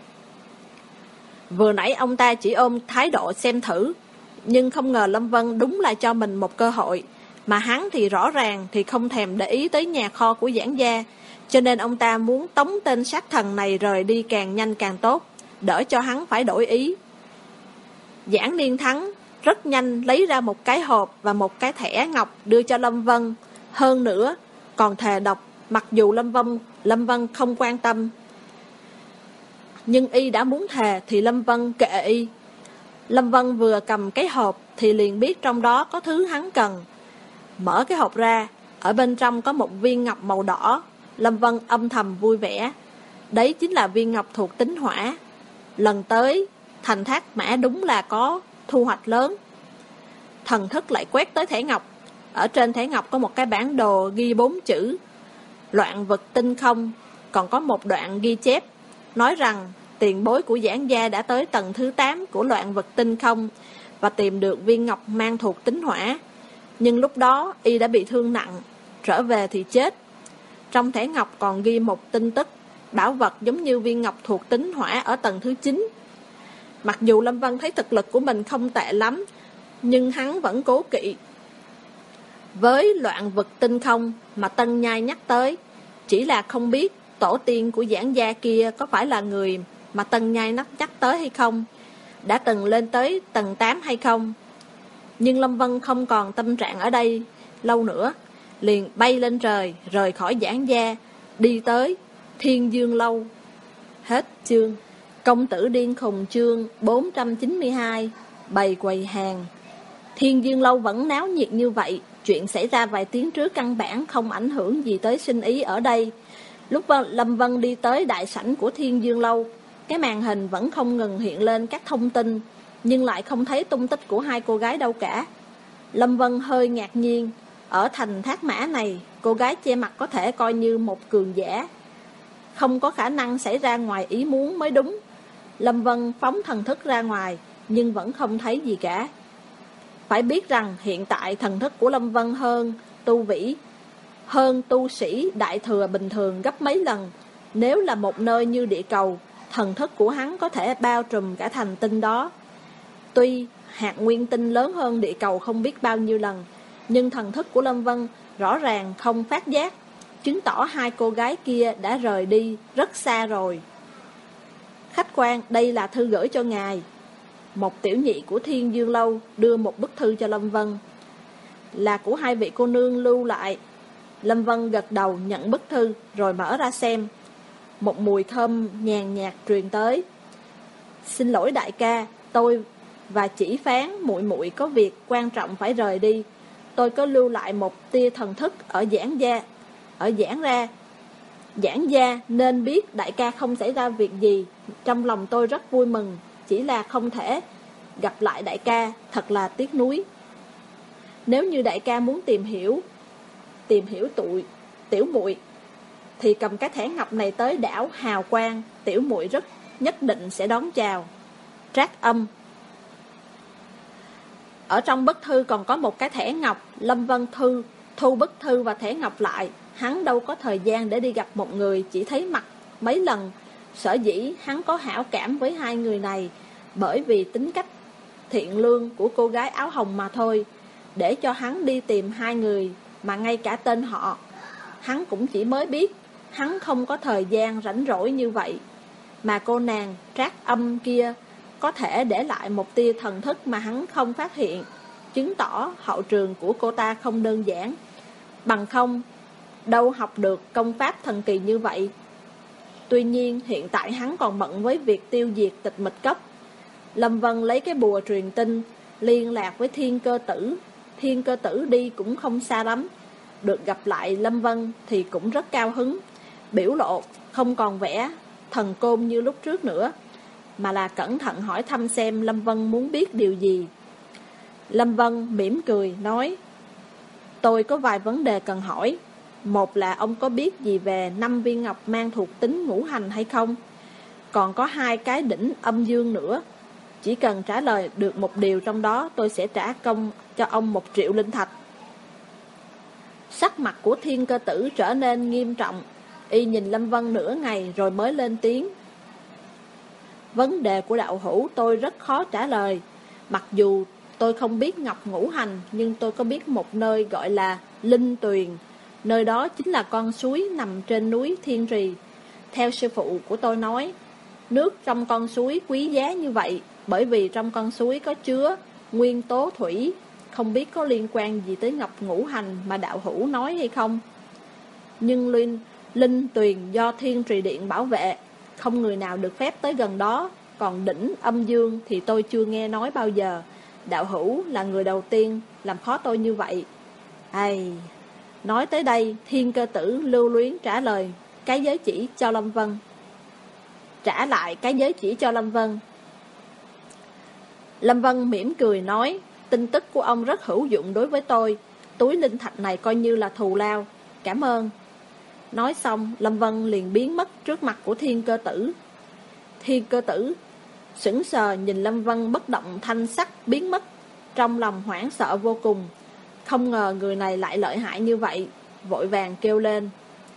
Vừa nãy ông ta chỉ ôm thái độ xem thử, nhưng không ngờ Lâm Vân đúng là cho mình một cơ hội, mà hắn thì rõ ràng thì không thèm để ý tới nhà kho của Giảng Gia, cho nên ông ta muốn tống tên sát thần này rời đi càng nhanh càng tốt, đỡ cho hắn phải đổi ý. Giảng Niên Thắng rất nhanh lấy ra một cái hộp và một cái thẻ ngọc đưa cho Lâm Vân. Hơn nữa, còn thề độc, mặc dù Lâm Vân, Lâm Vân không quan tâm. Nhưng y đã muốn thề thì Lâm Vân kệ y. Lâm Vân vừa cầm cái hộp thì liền biết trong đó có thứ hắn cần. Mở cái hộp ra, ở bên trong có một viên ngọc màu đỏ. Lâm Vân âm thầm vui vẻ. Đấy chính là viên ngọc thuộc tính hỏa. Lần tới, thành Thác Mã đúng là có thu hoạch lớn. Thần thức lại quét tới thẻ ngọc. Ở trên thẻ ngọc có một cái bản đồ ghi bốn chữ Loạn Vực Tinh Không. Còn có một đoạn ghi chép nói rằng tiền bối của Giảng Gia đã tới tầng thứ tám của Loạn Vực Tinh Không và tìm được viên ngọc mang thuộc tính hỏa. Nhưng lúc đó y đã bị thương nặng, trở về thì chết. Trong thẻ ngọc còn ghi một tin tức, bảo vật giống như viên ngọc thuộc tính hỏa ở tầng thứ chín. Mặc dù Lâm Vân thấy thực lực của mình không tệ lắm, nhưng hắn vẫn cố kỵ. Với Loạn Vực Tinh Không mà Tân Nhai nhắc tới, chỉ là không biết tổ tiên của Giảng Gia kia có phải là người mà Tân Nhai nhắc tới hay không, đã từng lên tới tầng tám hay không. Nhưng Lâm Vân không còn tâm trạng ở đây lâu nữa, liền bay lên trời, rời khỏi Giảng Gia, đi tới Thiên Dương Lâu. Hết chương. Công tử điên khùng chương bốn trăm chín mươi hai. Bày quầy hàng. Thiên Dương Lâu vẫn náo nhiệt như vậy. Chuyện xảy ra vài tiếng trước căn bản không ảnh hưởng gì tới sinh ý ở đây. Lúc Lâm Vân đi tới đại sảnh của Thiên Dương Lâu, cái màn hình vẫn không ngừng hiện lên các thông tin, nhưng lại không thấy tung tích của hai cô gái đâu cả. Lâm Vân hơi ngạc nhiên. Ở thành Thác Mã này, cô gái che mặt có thể coi như một cường giả, không có khả năng xảy ra ngoài ý muốn mới đúng. Lâm Vân phóng thần thức ra ngoài, nhưng vẫn không thấy gì cả. Phải biết rằng hiện tại thần thức của Lâm Vân hơn tu vĩ, hơn tu sĩ đại thừa bình thường gấp mấy lần. Nếu là một nơi như địa cầu, thần thức của hắn có thể bao trùm cả thành tinh đó. Tuy hạt nguyên tinh lớn hơn địa cầu không biết bao nhiêu lần, nhưng thần thức của Lâm Vân rõ ràng không phát giác, chứng tỏ hai cô gái kia đã rời đi rất xa rồi. Khách quan, đây là thư gửi cho ngài. Một tiểu nhị của Thiên Dương Lâu đưa một bức thư cho Lâm Vân. Là của hai vị cô nương lưu lại. Lâm Vân gật đầu nhận bức thư rồi mở ra xem. Một mùi thơm nhàn nhạt truyền tới. Xin lỗi đại ca, tôi và chỉ phán muội muội có việc quan trọng phải rời đi. Tôi có lưu lại một tia thần thức ở Giảng Gia, ở Giảng ra. Giảng Gia nên biết đại ca không xảy ra việc gì. Trong lòng tôi rất vui mừng, chỉ là không thể gặp lại đại ca, thật là tiếc nuối. Nếu như đại ca muốn tìm hiểu tìm hiểu tụi tiểu muội thì cầm cái thẻ ngọc này tới đảo Hào Quang, tiểu muội rất nhất định sẽ đón chào. Trác Âm. Ở trong bức thư còn có một cái thẻ ngọc. Lâm Vân Thư thu bức thư và thẻ ngọc lại. Hắn đâu có thời gian để đi gặp một người chỉ thấy mặt mấy lần. Sở dĩ hắn có hảo cảm với hai người này bởi vì tính cách thiện lương của cô gái áo hồng mà thôi. Để cho hắn đi tìm hai người mà ngay cả tên họ hắn cũng chỉ mới biết. Hắn không có thời gian rảnh rỗi như vậy. Mà cô nàng Trác Âm kia có thể để lại một tia thần thức mà hắn không phát hiện, chứng tỏ hậu trường của cô ta không đơn giản. Bằng không, đâu học được công pháp thần kỳ như vậy. Tuy nhiên, hiện tại hắn còn bận với việc tiêu diệt Tịch Mịch Cốc. Lâm Vân lấy cái bùa truyền tin, liên lạc với Thiên Cơ Tử. Thiên Cơ Tử đi cũng không xa lắm. Được gặp lại Lâm Vân thì cũng rất cao hứng. Biểu lộ không còn vẻ thần côn như lúc trước nữa, mà là cẩn thận hỏi thăm xem Lâm Vân muốn biết điều gì. Lâm Vân mỉm cười nói: Tôi có vài vấn đề cần hỏi. Một là ông có biết gì về năm viên ngọc mang thuộc tính ngũ hành hay không? Còn có hai cái đỉnh âm dương nữa. Chỉ cần trả lời được một điều trong đó, tôi sẽ trả công cho ông một triệu linh thạch. Sắc mặt của Thiên Cơ Tử trở nên nghiêm trọng. Y nhìn Lâm Vân nửa ngày rồi mới lên tiếng: Vấn đề của đạo hữu tôi rất khó trả lời. Mặc dù tôi không biết ngọc ngũ hành, nhưng tôi có biết một nơi gọi là Linh Tuyền. Nơi đó chính là con suối nằm trên núi Thiên Trì. Theo sư phụ của tôi nói, nước trong con suối quý giá như vậy bởi vì trong con suối có chứa nguyên tố thủy. Không biết có liên quan gì tới ngọc ngũ hành mà đạo hữu nói hay không? Nhưng Linh, Linh Tuyền do Thiên Trì Điện bảo vệ, không người nào được phép tới gần đó. Còn đỉnh âm dương thì tôi chưa nghe nói bao giờ. Đạo hữu là người đầu tiên làm khó tôi như vậy. Ai... Nói tới đây, Thiên Cơ Tử lưu luyến trả lời cái giới chỉ cho Lâm Vân. Trả lại cái giới chỉ cho Lâm Vân. Lâm Vân mỉm cười nói: Tin tức của ông rất hữu dụng đối với tôi. Túi linh thạch này coi như là thù lao. Cảm ơn. Nói xong, Lâm Vân liền biến mất trước mặt của Thiên Cơ Tử. Thiên Cơ Tử sững sờ nhìn Lâm Vân bất động thanh sắc biến mất, trong lòng hoảng sợ vô cùng. Không ngờ người này lại lợi hại như vậy, vội vàng kêu lên: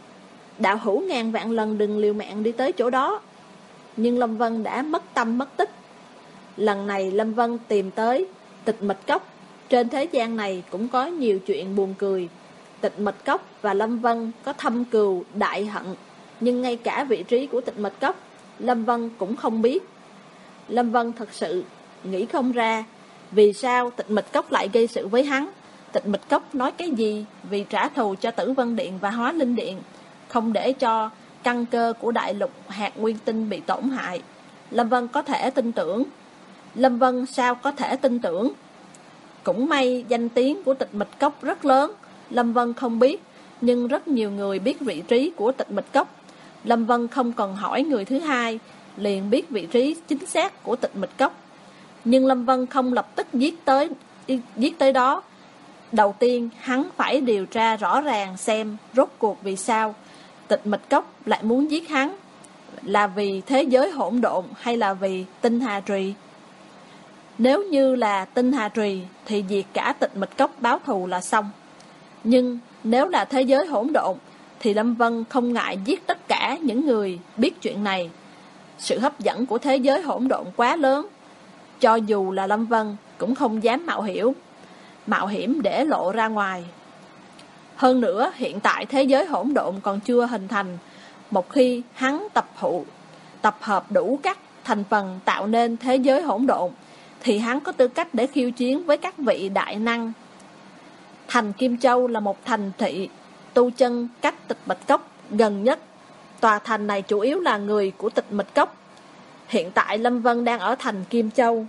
Đạo hữu ngàn vạn lần đừng liều mạng đi tới chỗ đó. Nhưng Lâm Vân đã mất tâm mất tích. Lần này Lâm Vân tìm tới Tịch Mịch Cốc. Trên thế gian này cũng có nhiều chuyện buồn cười. Tịch Mịch Cốc và Lâm Vân có thâm cừu đại hận, nhưng ngay cả vị trí của Tịch Mịch Cốc Lâm Vân cũng không biết. Lâm Vân thật sự nghĩ không ra vì sao Tịch Mịch Cốc lại gây sự với hắn. Tịch Mịch Cốc nói cái gì vì trả thù cho Tử Vân Điện và Hóa Linh Điện, không để cho căn cơ của đại lục hạt nguyên tinh bị tổn hại. Lâm Vân có thể tin tưởng. Lâm Vân sao có thể tin tưởng? Cũng may danh tiếng của Tịch Mịch Cốc rất lớn. Lâm Vân không biết, nhưng rất nhiều người biết vị trí của Tịch Mịch Cốc. Lâm Vân không cần hỏi người thứ hai, liền biết vị trí chính xác của Tịch Mịch Cốc. Nhưng Lâm Vân không lập tức giết tới, giết tới đó. Đầu tiên, hắn phải điều tra rõ ràng xem rốt cuộc vì sao Tịch Mịch Cốc lại muốn giết hắn. Là vì thế giới hỗn độn hay là vì Tinh Hà Trì? Nếu như là Tinh Hà Trì thì diệt cả Tịch Mịch Cốc báo thù là xong. Nhưng nếu là thế giới hỗn độn thì Lâm Vân không ngại giết tất cả những người biết chuyện này. Sự hấp dẫn của thế giới hỗn độn quá lớn, cho dù là Lâm Vân cũng không dám mạo hiểm Mạo hiểm để lộ ra ngoài. Hơn nữa, hiện tại thế giới hỗn độn còn chưa hình thành. Một khi hắn tập hụ, tập hợp đủ các thành phần tạo nên thế giới hỗn độn, thì hắn có tư cách để khiêu chiến với các vị đại năng. Thành Kim Châu là một thành thị tu chân cách Tịch Mịch Cốc gần nhất. Tòa thành này chủ yếu là người của Tịch Mịch Cốc. Hiện tại Lâm Vân đang ở thành Kim Châu.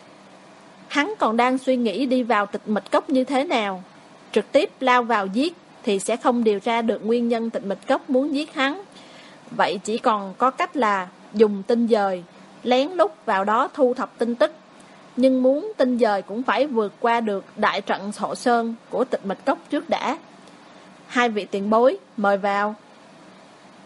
Hắn còn đang suy nghĩ đi vào Tịch Mịch Cốc như thế nào. Trực tiếp lao vào giết thì sẽ không điều tra được nguyên nhân Tịch Mịch Cốc muốn giết hắn. Vậy chỉ còn có cách là dùng tinh dời, lén lút vào đó thu thập tin tức. Nhưng muốn tinh dời cũng phải vượt qua được đại trận hộ sơn của Tịch Mịch Cốc trước đã. Hai vị tiền bối, mời vào.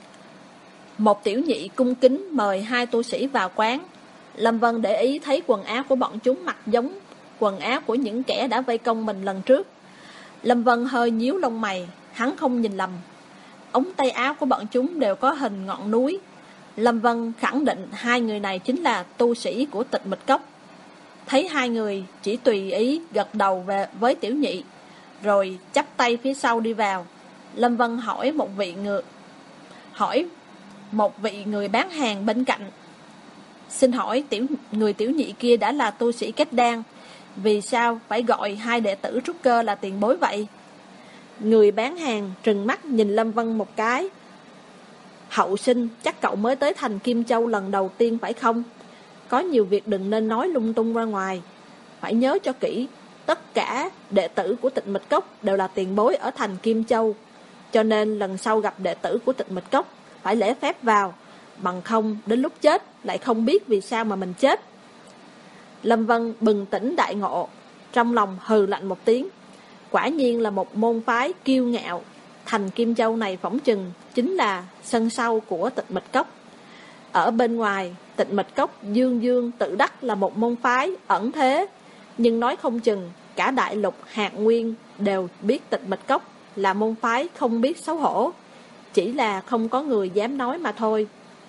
Một tiểu nhị cung kính mời hai tu sĩ vào quán. Lâm Vân để ý thấy quần áo của bọn chúng mặc giống quần áo của những kẻ đã vây công mình lần trước. Lâm Vân hơi nhíu lông mày, hắn không nhìn lầm. Ống tay áo của bọn chúng đều có hình ngọn núi. Lâm Vân khẳng định hai người này chính là tu sĩ của Tịch Mịch Cốc. Thấy hai người chỉ tùy ý gật đầu về với tiểu nhị, rồi chắp tay phía sau đi vào. Lâm Vân hỏi một vị người hỏi một vị người bán hàng bên cạnh: xin hỏi tiểu người tiểu nhị kia đã là tu sĩ kết đan, vì sao phải gọi hai đệ tử trúc cơ là tiền bối vậy? Người bán hàng trừng mắt nhìn Lâm Vân một cái: hậu sinh, chắc cậu mới tới thành Kim Châu lần đầu tiên phải không? Có nhiều việc đừng nên nói lung tung ra ngoài. Phải nhớ cho kỹ, tất cả đệ tử của Tịch Mịch Cốc đều là tiền bối ở thành Kim Châu. Cho nên lần sau gặp đệ tử của Tịch Mịch Cốc phải lễ phép vào, bằng không đến lúc chết lại không biết vì sao mà mình chết. Lâm Vân bừng tỉnh đại ngộ, trong lòng hừ lạnh một tiếng. Quả nhiên là một môn phái kiêu ngạo. Thành Kim Châu này phỏng chừng chính là sân sau của Tịch Mịch Cốc. Ở bên ngoài, Tịch Mịch Cốc dương dương tự đắc là một môn phái ẩn thế, nhưng nói không chừng cả đại lục Hạt Nguyên đều biết Tịch Mịch Cốc là môn phái không biết xấu hổ, chỉ là không có người dám nói mà thôi.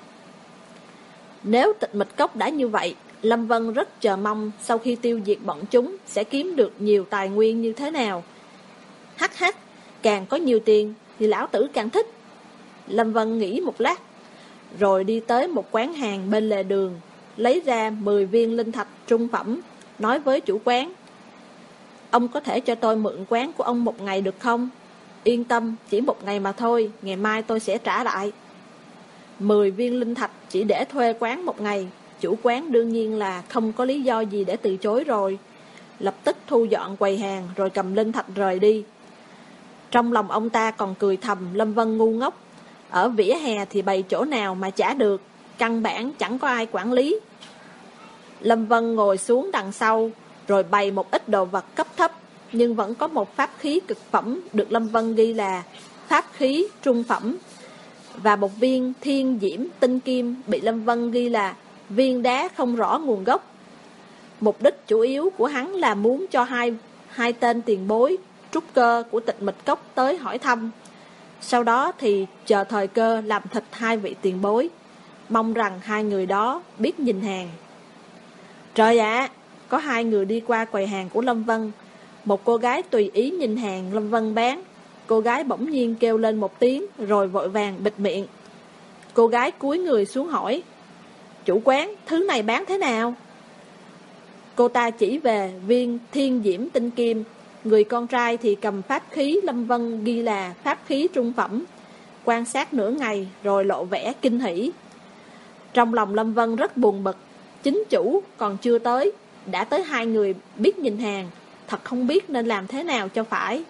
Nếu Tịch Mịch Cốc đã như vậy, Lâm Vân rất chờ mong sau khi tiêu diệt bọn chúng sẽ kiếm được nhiều tài nguyên như thế nào. Hắc hắc, càng có nhiều tiền thì lão tử càng thích. Lâm Vân nghĩ một lát, rồi đi tới một quán hàng bên lề đường, lấy ra mười viên linh thạch trung phẩm, nói với chủ quán: ông có thể cho tôi mượn quán của ông một ngày được không? Yên tâm, chỉ một ngày mà thôi, ngày mai tôi sẽ trả lại. Mười viên linh thạch chỉ để thuê quán một ngày, chủ quán đương nhiên là không có lý do gì để từ chối rồi. Lập tức thu dọn quầy hàng rồi cầm linh thạch rời đi. Trong lòng ông ta còn cười thầm Lâm Vân ngu ngốc. Ở vỉa hè thì bày chỗ nào mà trả được, căn bản chẳng có ai quản lý. Lâm Vân ngồi xuống đằng sau, rồi bày một ít đồ vật cấp thấp, nhưng vẫn có một pháp khí cực phẩm được Lâm Vân ghi là pháp khí trung phẩm, và một viên thiên diễm tinh kim bị Lâm Vân ghi là viên đá không rõ nguồn gốc. Mục đích chủ yếu của hắn là muốn cho hai, hai tên tiền bối trúc cơ của Tịch Mịch Cốc tới hỏi thăm. Sau đó thì chờ thời cơ làm thịt hai vị tiền bối, mong rằng hai người đó biết nhìn hàng. Trời ạ, có hai người đi qua quầy hàng của Lâm Vân. Một cô gái tùy ý nhìn hàng Lâm Vân bán. Cô gái bỗng nhiên kêu lên một tiếng, rồi vội vàng bịt miệng. Cô gái cúi người xuống hỏi: chủ quán, thứ này bán thế nào? Cô ta chỉ về viên thiên diễm tinh kim. Người con trai thì cầm pháp khí Lâm Vân ghi là pháp khí trung phẩm, quan sát nửa ngày rồi lộ vẻ kinh hỉ. Trong lòng Lâm Vân rất buồn bực, chính chủ còn chưa tới, đã tới hai người biết nhìn hàng, thật không biết nên làm thế nào cho phải.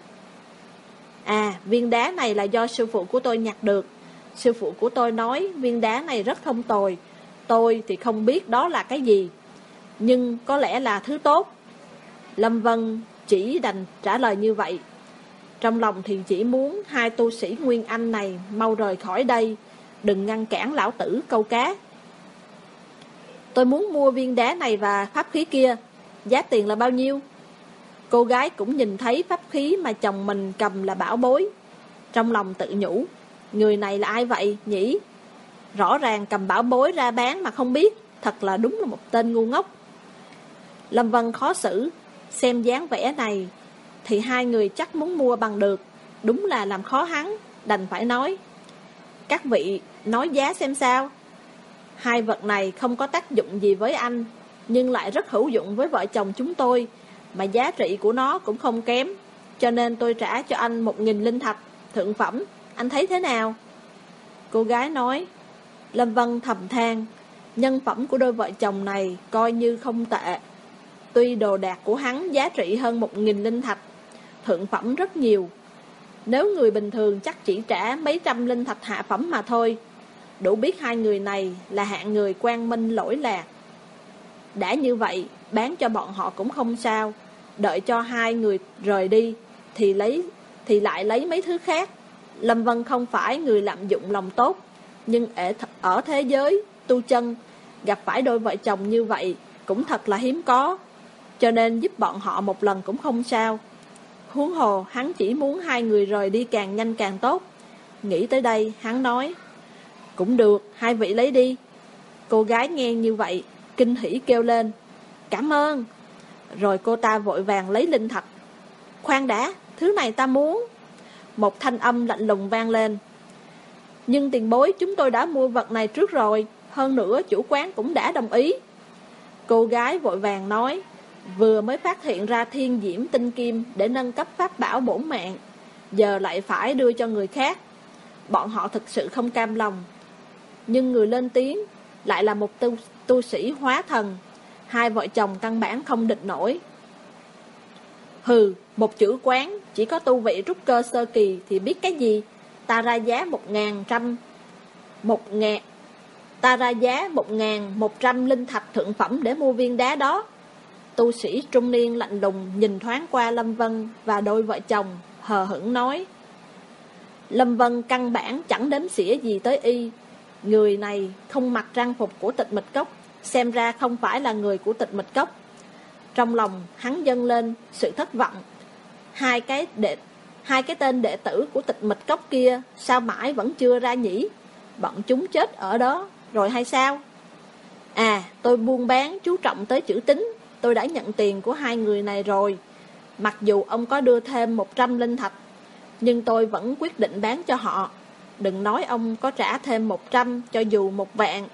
À, viên đá này là do sư phụ của tôi nhặt được. Sư phụ của tôi nói viên đá này rất không tồi. Tôi thì không biết đó là cái gì, nhưng có lẽ là thứ tốt. Lâm Vân chỉ đành trả lời như vậy. Trong lòng thì chỉ muốn hai tu sĩ Nguyên Anh này mau rời khỏi đây, đừng ngăn cản lão tử câu cá. Tôi muốn mua viên đá này và pháp khí kia, giá tiền là bao nhiêu? Cô gái cũng nhìn thấy pháp khí mà chồng mình cầm là bảo bối. Trong lòng tự nhủ, người này là ai vậy nhỉ? Rõ ràng cầm bảo bối ra bán mà không biết, thật là đúng là một tên ngu ngốc. Lâm Vân khó xử, xem dáng vẻ này thì hai người chắc muốn mua bằng được, đúng là làm khó hắn, đành phải nói: các vị nói giá xem sao. Hai vật này không có tác dụng gì với anh, nhưng lại rất hữu dụng với vợ chồng chúng tôi, mà giá trị của nó cũng không kém, cho nên tôi trả cho anh một nghìn linh thạch, thượng phẩm, anh thấy thế nào? Cô gái nói. Lâm Vân thầm than, nhân phẩm của đôi vợ chồng này coi như không tệ. Tuy đồ đạc của hắn giá trị hơn một nghìn linh thạch, thượng phẩm rất nhiều. Nếu người bình thường chắc chỉ trả mấy trăm linh thạch hạ phẩm mà thôi. Đủ biết hai người này là hạng người quang minh lỗi lạc. Đã như vậy, bán cho bọn họ cũng không sao. Đợi cho hai người rời đi Thì lấy thì lại lấy mấy thứ khác. Lâm Vân không phải người lạm dụng lòng tốt, Nhưng ở thế giới tu chân, gặp phải đôi vợ chồng như vậy cũng thật là hiếm có, cho nên giúp bọn họ một lần cũng không sao. Huống hồ hắn chỉ muốn hai người rời đi càng nhanh càng tốt. Nghĩ tới đây hắn nói, cũng được, hai vị lấy đi. Cô gái nghe như vậy kinh hỉ kêu lên, cảm ơn. Rồi cô ta vội vàng lấy linh thạch. Khoan đã, thứ này ta muốn. Một thanh âm lạnh lùng vang lên. Nhưng tiền bối, chúng tôi đã mua vật này trước rồi, hơn nữa chủ quán cũng đã đồng ý. Cô gái vội vàng nói, vừa mới phát hiện ra thiên diễm tinh kim để nâng cấp pháp bảo bổn mạng, giờ lại phải đưa cho người khác. Bọn họ thực sự không cam lòng. Nhưng người lên tiếng lại là một tu, tu sĩ hóa thần. Hai vợ chồng căn bản không địch nổi. Hừ, một chữ quán chỉ có tu vị trúc cơ sơ kỳ thì biết cái gì. Ta ra giá một ngàn trăm Một ngàn Ta ra giá một ngàn một trăm linh thạch thượng phẩm để mua viên đá đó. Tu sĩ trung niên lạnh lùng nhìn thoáng qua Lâm Vân và đôi vợ chồng, hờ hững nói. Lâm Vân căn bản chẳng đếm xỉa gì tới y. Người này không mặc trang phục của Tịch Mịch Cốc, xem ra không phải là người của Tịch Mịch Cốc. Trong lòng hắn dâng lên sự thất vọng. Hai cái đệ Hai cái tên đệ tử của Tịch Mịch Cốc kia sao mãi vẫn chưa ra nhỉ? Bọn chúng chết ở đó rồi hay sao? À, tôi buôn bán chú trọng tới chữ tín. Tôi đã nhận tiền của hai người này rồi. Mặc dù ông có đưa thêm một trăm linh thạch, nhưng tôi vẫn quyết định bán cho họ. Đừng nói ông có trả thêm một trăm, cho dù một vạn.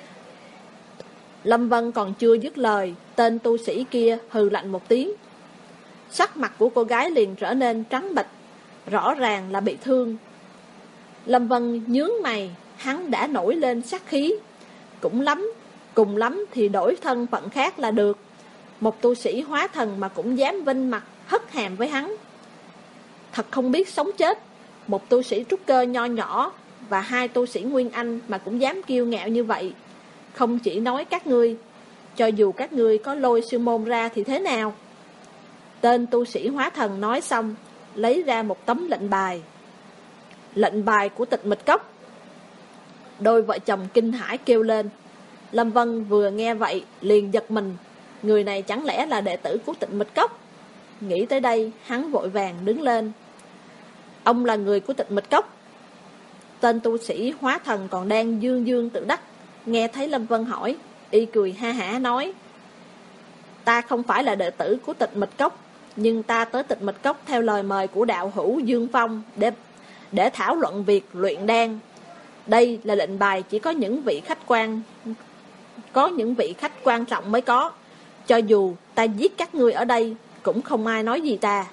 Lâm Vân còn chưa dứt lời, tên tu sĩ kia hừ lạnh một tiếng. Sắc mặt của cô gái liền trở nên trắng bệch, rõ ràng là bị thương. Lâm Vân nhướng mày, hắn đã nổi lên sát khí. Cũng lắm, cùng lắm thì đổi thân phận khác là được. Một tu sĩ hóa thần mà cũng dám vinh mặt hất hàm với hắn, thật không biết sống chết. Một tu sĩ trúc cơ nho nhỏ và hai tu sĩ Nguyên Anh mà cũng dám kiêu ngạo như vậy. Không chỉ nói các ngươi, cho dù các ngươi có lôi sư môn ra thì thế nào? Tên tu sĩ hóa thần nói xong, lấy ra một tấm lệnh bài. Lệnh bài của Tịch Mịch Cốc. Đôi vợ chồng kinh hãi kêu lên. Lâm Vân vừa nghe vậy liền giật mình. Người này chẳng lẽ là đệ tử của Tịch Mịch Cốc? Nghĩ tới đây hắn vội vàng đứng lên. Ông là người của Tịch Mịch Cốc? Tên tu sĩ hóa thần còn đang dương dương tự đắc, nghe thấy Lâm Vân hỏi, y cười ha hả nói, ta không phải là đệ tử của Tịch Mịch Cốc, nhưng ta tới Tịch Mịch Cốc theo lời mời của đạo hữu Dương Phong để, để thảo luận việc luyện đan. Đây là lệnh bài chỉ có những vị khách quan Có những vị khách quan trọng mới có. Cho dù ta giết các ngươi ở đây cũng không ai nói gì ta.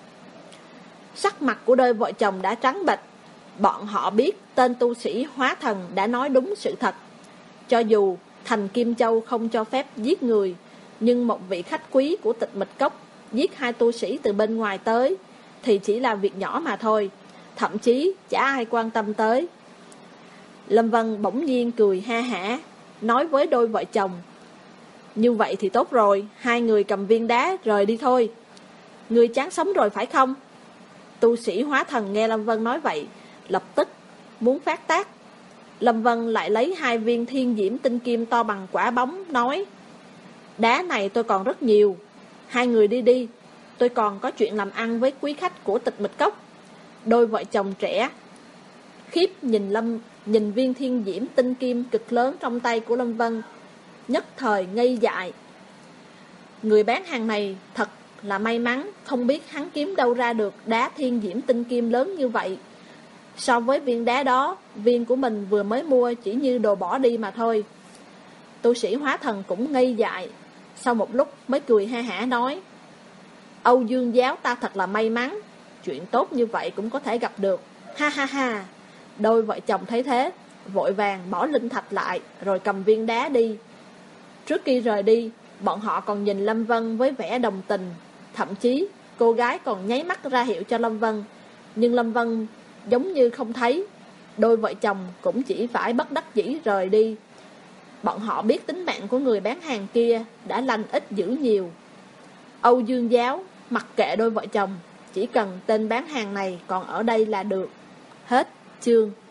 Sắc mặt của đôi vợ chồng đã trắng bệch. Bọn họ biết tên tu sĩ hóa thần đã nói đúng sự thật. Cho dù thành Kim Châu không cho phép giết người, nhưng một vị khách quý của Tịch Mịch Cốc giết hai tu sĩ từ bên ngoài tới thì chỉ là việc nhỏ mà thôi, thậm chí chả ai quan tâm tới. Lâm Vân bỗng nhiên cười ha hả, nói với đôi vợ chồng, như vậy thì tốt rồi, hai người cầm viên đá rời đi thôi. Ngươi chán sống rồi phải không? Tu sĩ hóa thần nghe Lâm Vân nói vậy, lập tức muốn phát tác. Lâm Vân lại lấy hai viên thiên diễm tinh kim to bằng quả bóng, nói, đá này tôi còn rất nhiều, hai người đi đi, tôi còn có chuyện làm ăn với quý khách của Tịch Mịch Cốc. Đôi vợ chồng trẻ khiếp nhìn Lâm nhìn viên thiên diễm tinh kim cực lớn trong tay của Lâm Vân, nhất thời ngây dại. Người bán hàng này thật là may mắn, không biết hắn kiếm đâu ra được đá thiên diễm tinh kim lớn như vậy. So với viên đá đó, viên của mình vừa mới mua chỉ như đồ bỏ đi mà thôi. Tu sĩ hóa thần cũng ngây dại, sau một lúc mới cười ha hả nói, Âu Dương giáo ta thật là may mắn, chuyện tốt như vậy cũng có thể gặp được, ha ha ha. Đôi vợ chồng thấy thế, vội vàng bỏ linh thạch lại, rồi cầm viên đá đi. Trước khi rời đi, bọn họ còn nhìn Lâm Vân với vẻ đồng tình, thậm chí cô gái còn nháy mắt ra hiệu cho Lâm Vân, nhưng Lâm Vân giống như không thấy. Đôi vợ chồng cũng chỉ phải bất đắc dĩ rời đi. Bọn họ biết tính mạng của người bán hàng kia đã lành ít dữ nhiều. Âu Dương giáo mặc kệ đôi vợ chồng, chỉ cần tên bán hàng này còn ở đây là được. Hết chương.